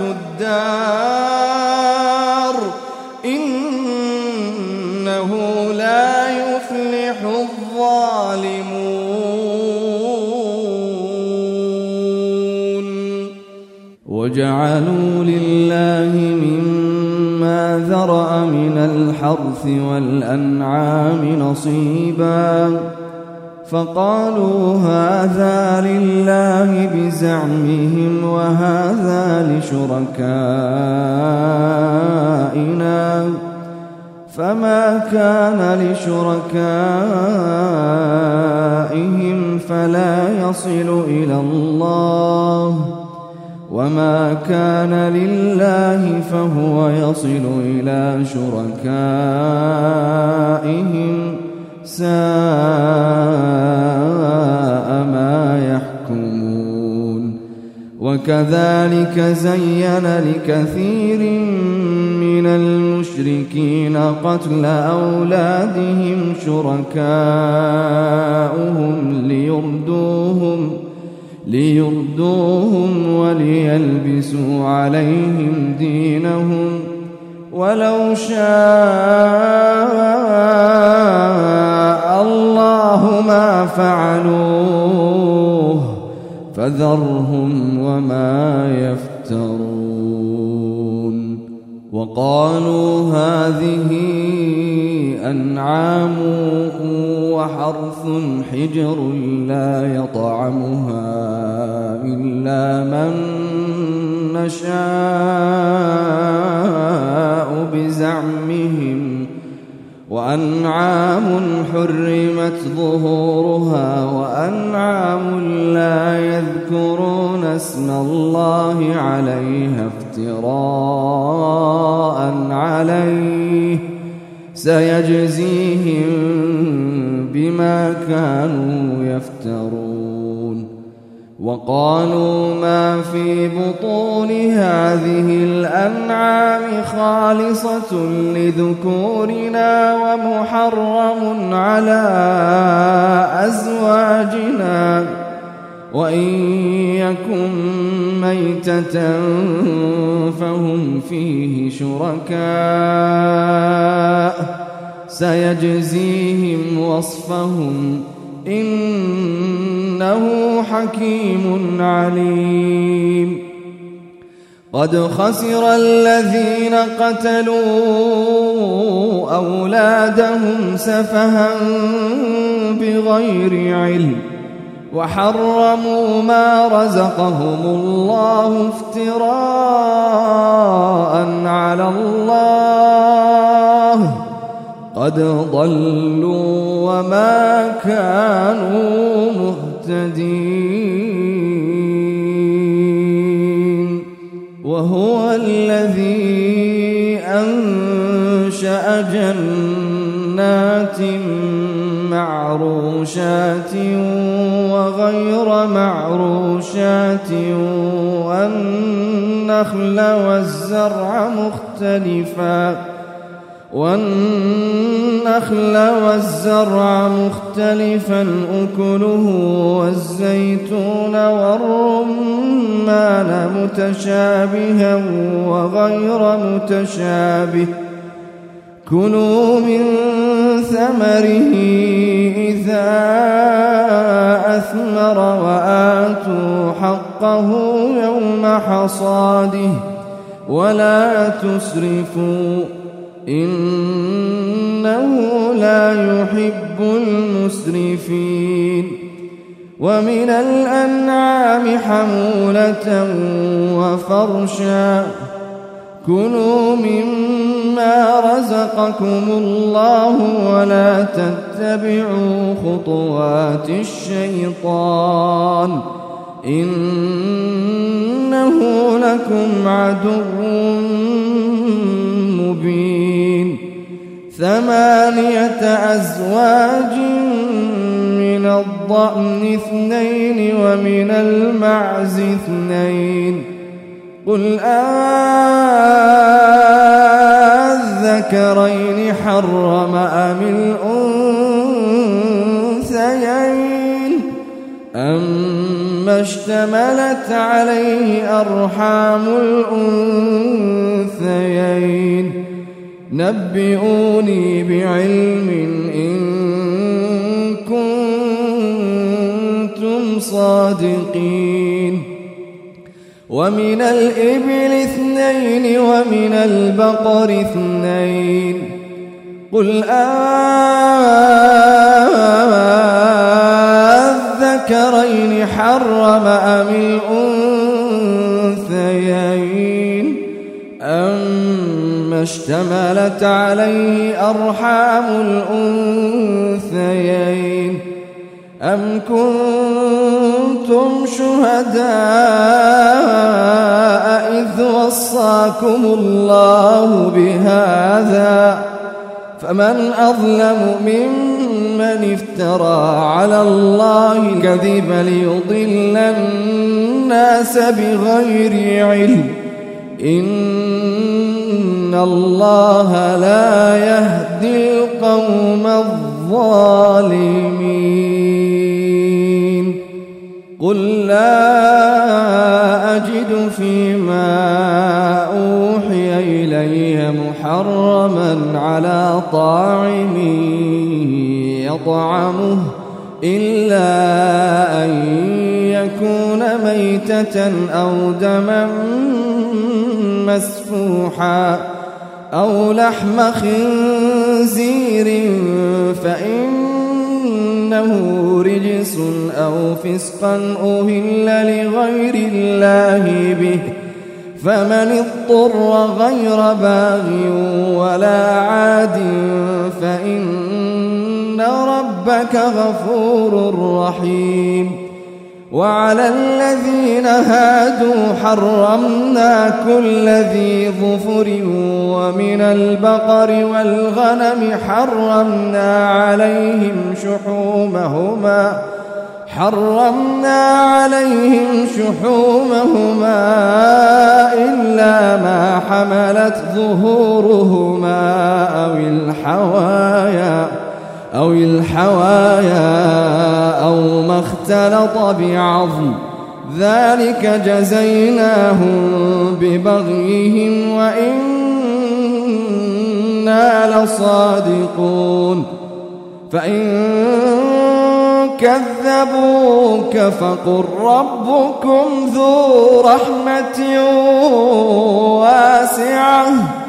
الدار إنه لا يفلح الظالمون. وجعلوا لله مما ذرأ من الحرث والأنعام نصيبا فقالوا هذا لله بزعمهم وهذا لشركائنا فما كان لشركائهم فلا يصل إلى الله وما كان لله فهو يصل إلى شركائهم ساء ما يحكمون. وكذلك زين لكثير من المشركين قتل أولادهم شركاؤهم ليردوهم وليلبسوا عليهم دينهم ولو شاء الله ما فعلوه فذرهم وما يفترون. وقالوا هذه أنعام وحرث حجر لا يطعمها إلا من نشاء بزعمهم وأنعام حرمت ظهورها وأنعام لا يذكرون اسم الله عليها افتراء عليه سيجزيهم بما كانوا يفترون. وقالوا ما في بطون هذه الأنعام خالصة لذكورنا ومحرم على أزواجنا وإن يكن ميتة فهم فيه شركاء سيجزيهم وصفهم إنه حكيم عليم. قد خسر الذين قتلوا أولادهم سفها بغير علم وحرموا ما رزقهم الله افتراء على الله قد ضلوا وما كانوا مهتدين. وهو الذي أنشأ جنات معروشات وغير معروشات والنخل والزرع مختلفا أكله والزيتون والرمان متشابها وغير متشابه كلوا من ثمره إذا أثمر وآتوا حقه يوم حصاده ولا تسرفوا إنه لا يحب المسرفين ومن الأنعام حمولة وفرشا كلوا مما رزقكم الله ولا تتبعوا خطوات الشيطان إنه لكم عدو مبين 8 أزواج من الضأن 2 ومن المعز 2 قل أذكرين حرم أم الأنثيين أما اشتملت عليه أرحام الأنثيين نبئوني بعلم إن كنتم صادقين ومن الإبل 2 ومن البقر 2 قل أذكرين حرم أم الأنثيين أما اشتملت عليه أرحام الأنثيين أم كنتم شهداء إذ وصاكم الله بهذا فمن أظلم ممن افترى على الله كذبا ليضل الناس بغير علم إن الله لا يهدي القوم الظالمين قل لا أجد فيما أوحي إلي محرما على طاعم يطعمه إلا أن يكون ميتة أو دما مسفوحا أو لحم خنزير فإنه رجس أو فسقا أهل لغير الله به فمن اضطر غير باغ ولا عاد فإن ربك غفور رحيم وعلى الذين هادوا حرمنا كل ذي ظفر ومن البقر والغنم حرمنا عليهم شحومهما إلا ما حملت ظهورهما أو الحوايا أو ما اختلط بعظم ذلك جزيناهم ببغيهم وإنا لصادقون فإن كذبوك فقل ربكم ذو رحمة واسعة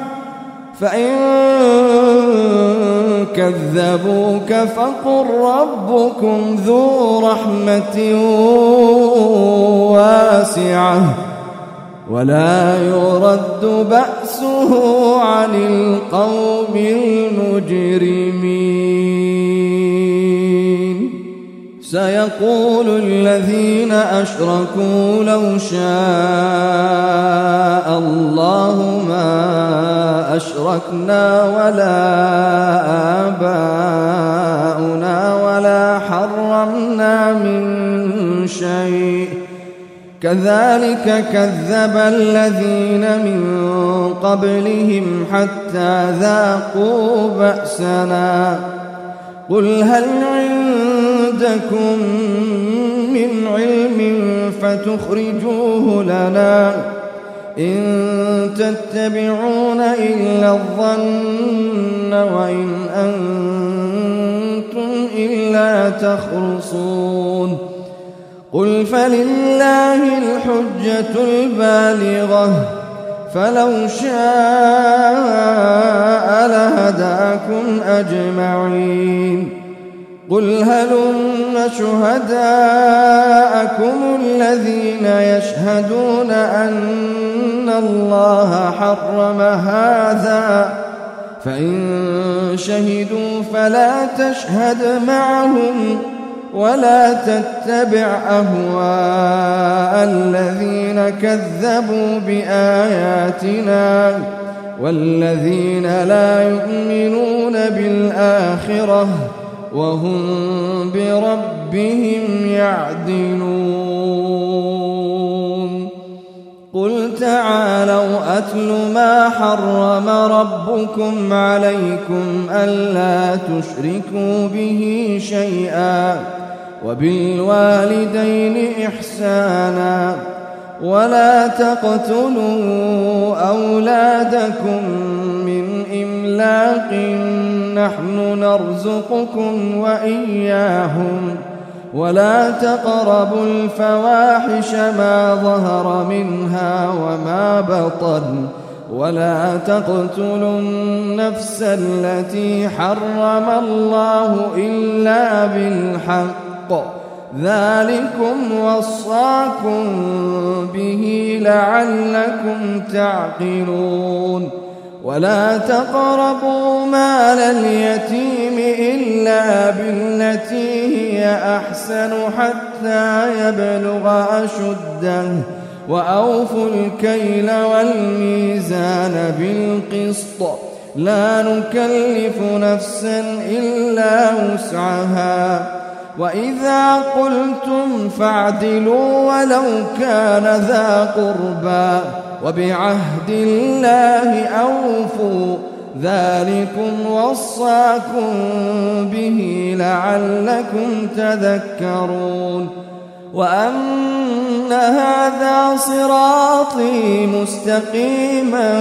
ولا يرد بأسه عن القوم المجرمين سيقول الذين أشركوا لو شاء الله ما أشركنا ولا آباؤنا ولا حرمنا من شيء كذلك كذب الذين من قبلهم حتى ذاقوا بأسنا قل هل عندكم من علم فتخرجوه لنا إن تتبعون إلا الظن وإن أنتم إلا تخرصون قل فلله الحجة البالغة فلو شاء لهداكم أجمعين. قل هلم شهداءكم الذين يشهدون أن الله حرم هذا، فإن شهدوا فلا تشهد معهم ولا تتبع أهواء الذين كذبوا بآياتنا والذين لا يؤمنون بالآخرة وهم بربهم يعدلون. قل تعالوا أتل ما حرم ربكم عليكم ألا تشركوا به شيئا وبالوالدين إحسانا ولا تقتلوا أولادكم من إملاق نحن نرزقكم وإياهم ولا تقربوا الفواحش ما ظهر منها وما بطن ولا تقتلوا النفس التي حرم الله إلا بالحق ذلكم وصاكم به لعلكم تعقلون. ولا تقربوا مال اليتيم إلا بالتي هي أحسن حتى يبلغ أشده وأوفوا الكيل والميزان بالقسط لا نكلف نفسا إلا وسعها وإذا قلتم فاعدلوا ولو كان ذا قربى وبعهد الله أوفوا ذلكم وصاكم به لعلكم تذكرون. وأن هذا صراطي مستقيما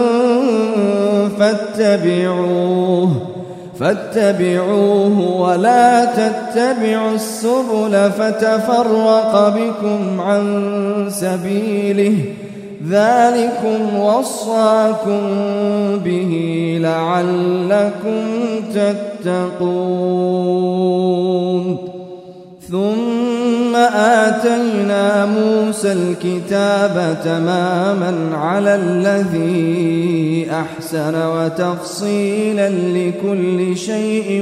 فاتبعوه ولا تتبعوا السبل فتفرق بكم عن سبيله ذلكم وصاكم به لعلكم تتقون. ثم آتينا موسى الكتاب تماما على الذي أحسن وتفصيلا لكل شيء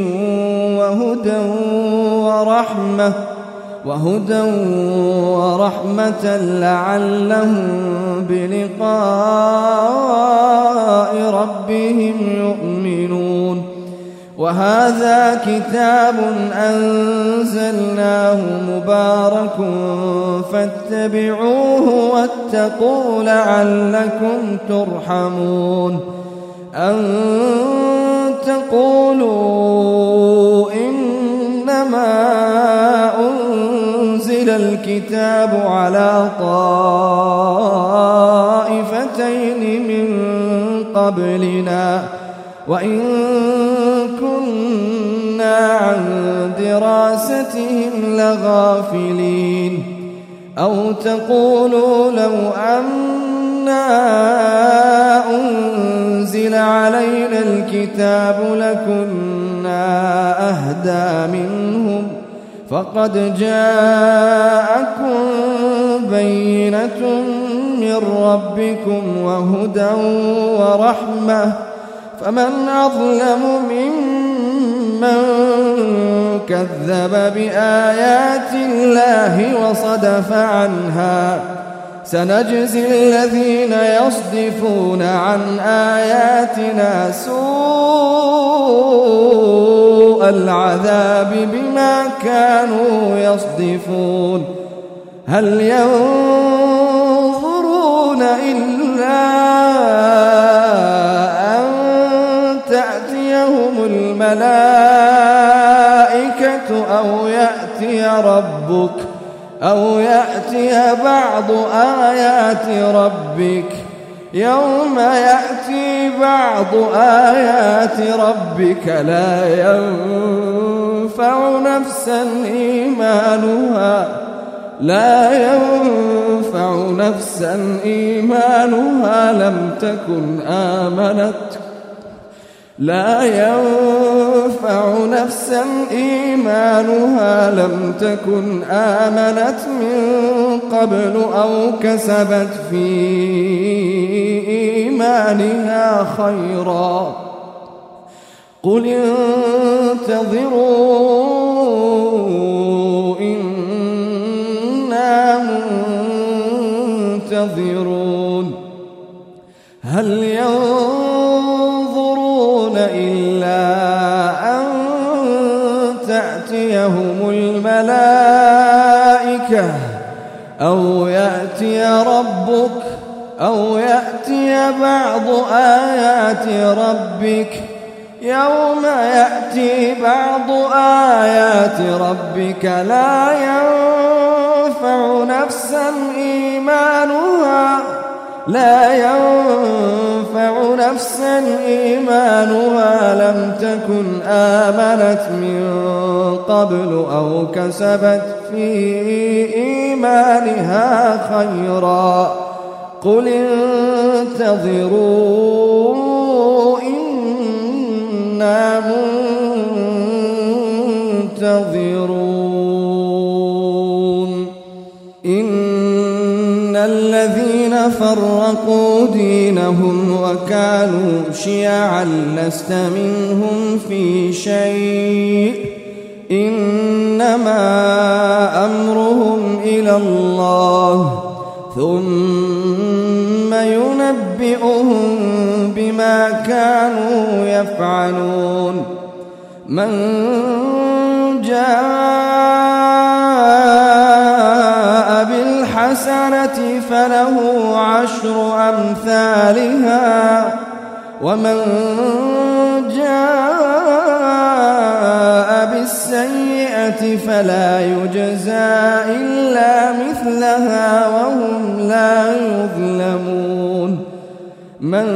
وهدى ورحمة لعلهم بلقاء ربهم يؤمنون. وهذا كتاب أنزلناه مبارك فاتبعوه واتقوا لعلكم ترحمون. أن تقولوا إنما أنزل الكتاب على طائفتين من قبلنا وإن كنا عن دراستهم لغافلين. أو تقولوا لو أنا أنزل علينا الكتاب لكنا أهدى منهم فقد جاءكم بينة من ربكم وهدى ورحمة فمن أظلم ممن كذب بآيات الله وصدف عنها. سنجزي الذين يصدفون عن آياتنا سوء العذاب بما كانوا يصدفون. هل ينظرون إلا أن تأتيهم الملائكة أو يأتي بعض آيات ربك. يوم يأتي بعض آيات ربك لا ينفع نفسا إيمانها لا ينفع نفسا إيمانها لم تكن آمنت من قبل أو كسبت في إيمانها خيرا قل انتظروا إنا منتظرون هل ينظرون إلا أن تأتيهم الملائكة أو يأتي ربك أو يأتي بعض آيات ربك يوم يأتي بعض آيات ربك لا ينفع نفسا إيمانها لم تكن آمنت من قبل أو كسبت في إيمانها خيرا قل انتظروا إنا منتظرون إن الذين فرقوا دينهم وكانوا شيعا لست منهم في شيء إنما أمرهم إلى الله ثم ينبئهم بما كانوا يفعلون من جاء بالحسنة فله عشر أمثالها ومن جاء بالسيئة فلا يجزى إلا مثلها وهم لا يظلمون من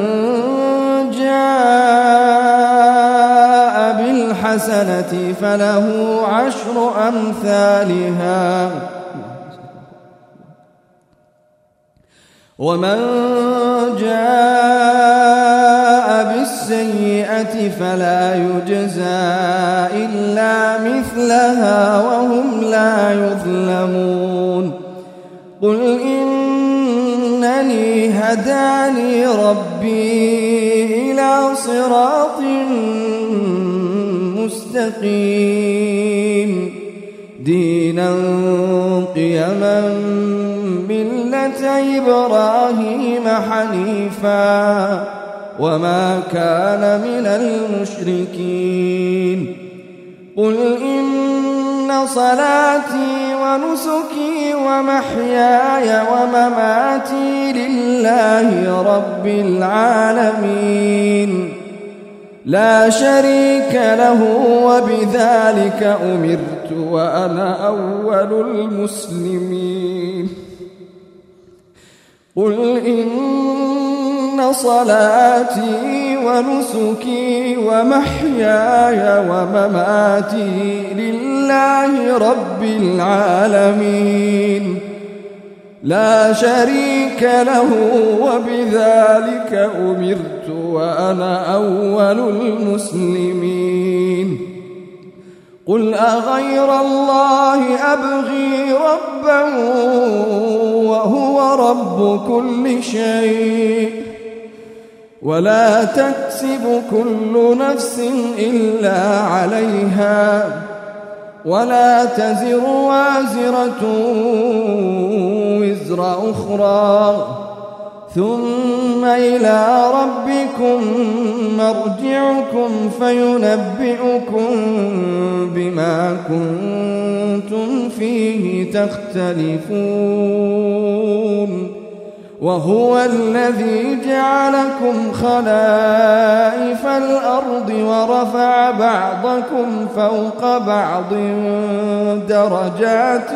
جاء بالحسنة فله عشر أمثالها ومن جاء بالسيئة فلا يجزى إلا مثلها وهم لا يظلمون قل إنني هداني ربي إلى صراط مستقيم دينا قيما ملة إبراهيم حنيفا وما كان من المشركين قل إن صلاتي ونسكي ومحياي ومماتي لله رب العالمين لا شريك له وبذلك أمرت وأنا أول المسلمين قل إن صلاتي ونسكي ومحياي ومماتي لله رب العالمين لا شريك له وبذلك أمرت وأنا أول المسلمين قل أغير الله أبغي ربا وهو رب كل شيء ولا تكسب كل نفس إلا عليها ولا تزر وازرة وزر أخرى ثم إلى ربكم مرجعكم فينبئكم بما كنتم فيه تختلفون وهو الذي جعلكم خلائف الأرض ورفع بعضكم فوق بعض درجات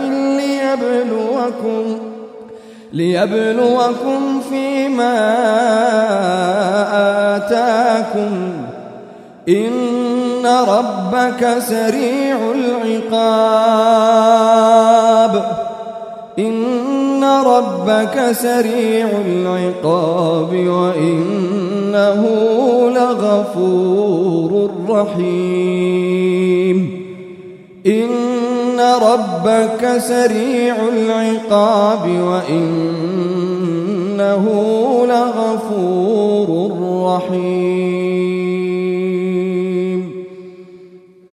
ليبلوكم فيما آتاكم إن ربك سريع العقاب إن ربك سريع العقاب وإنه لغفور رحيم إن ربك سريع العقاب وإنه لغفور رحيم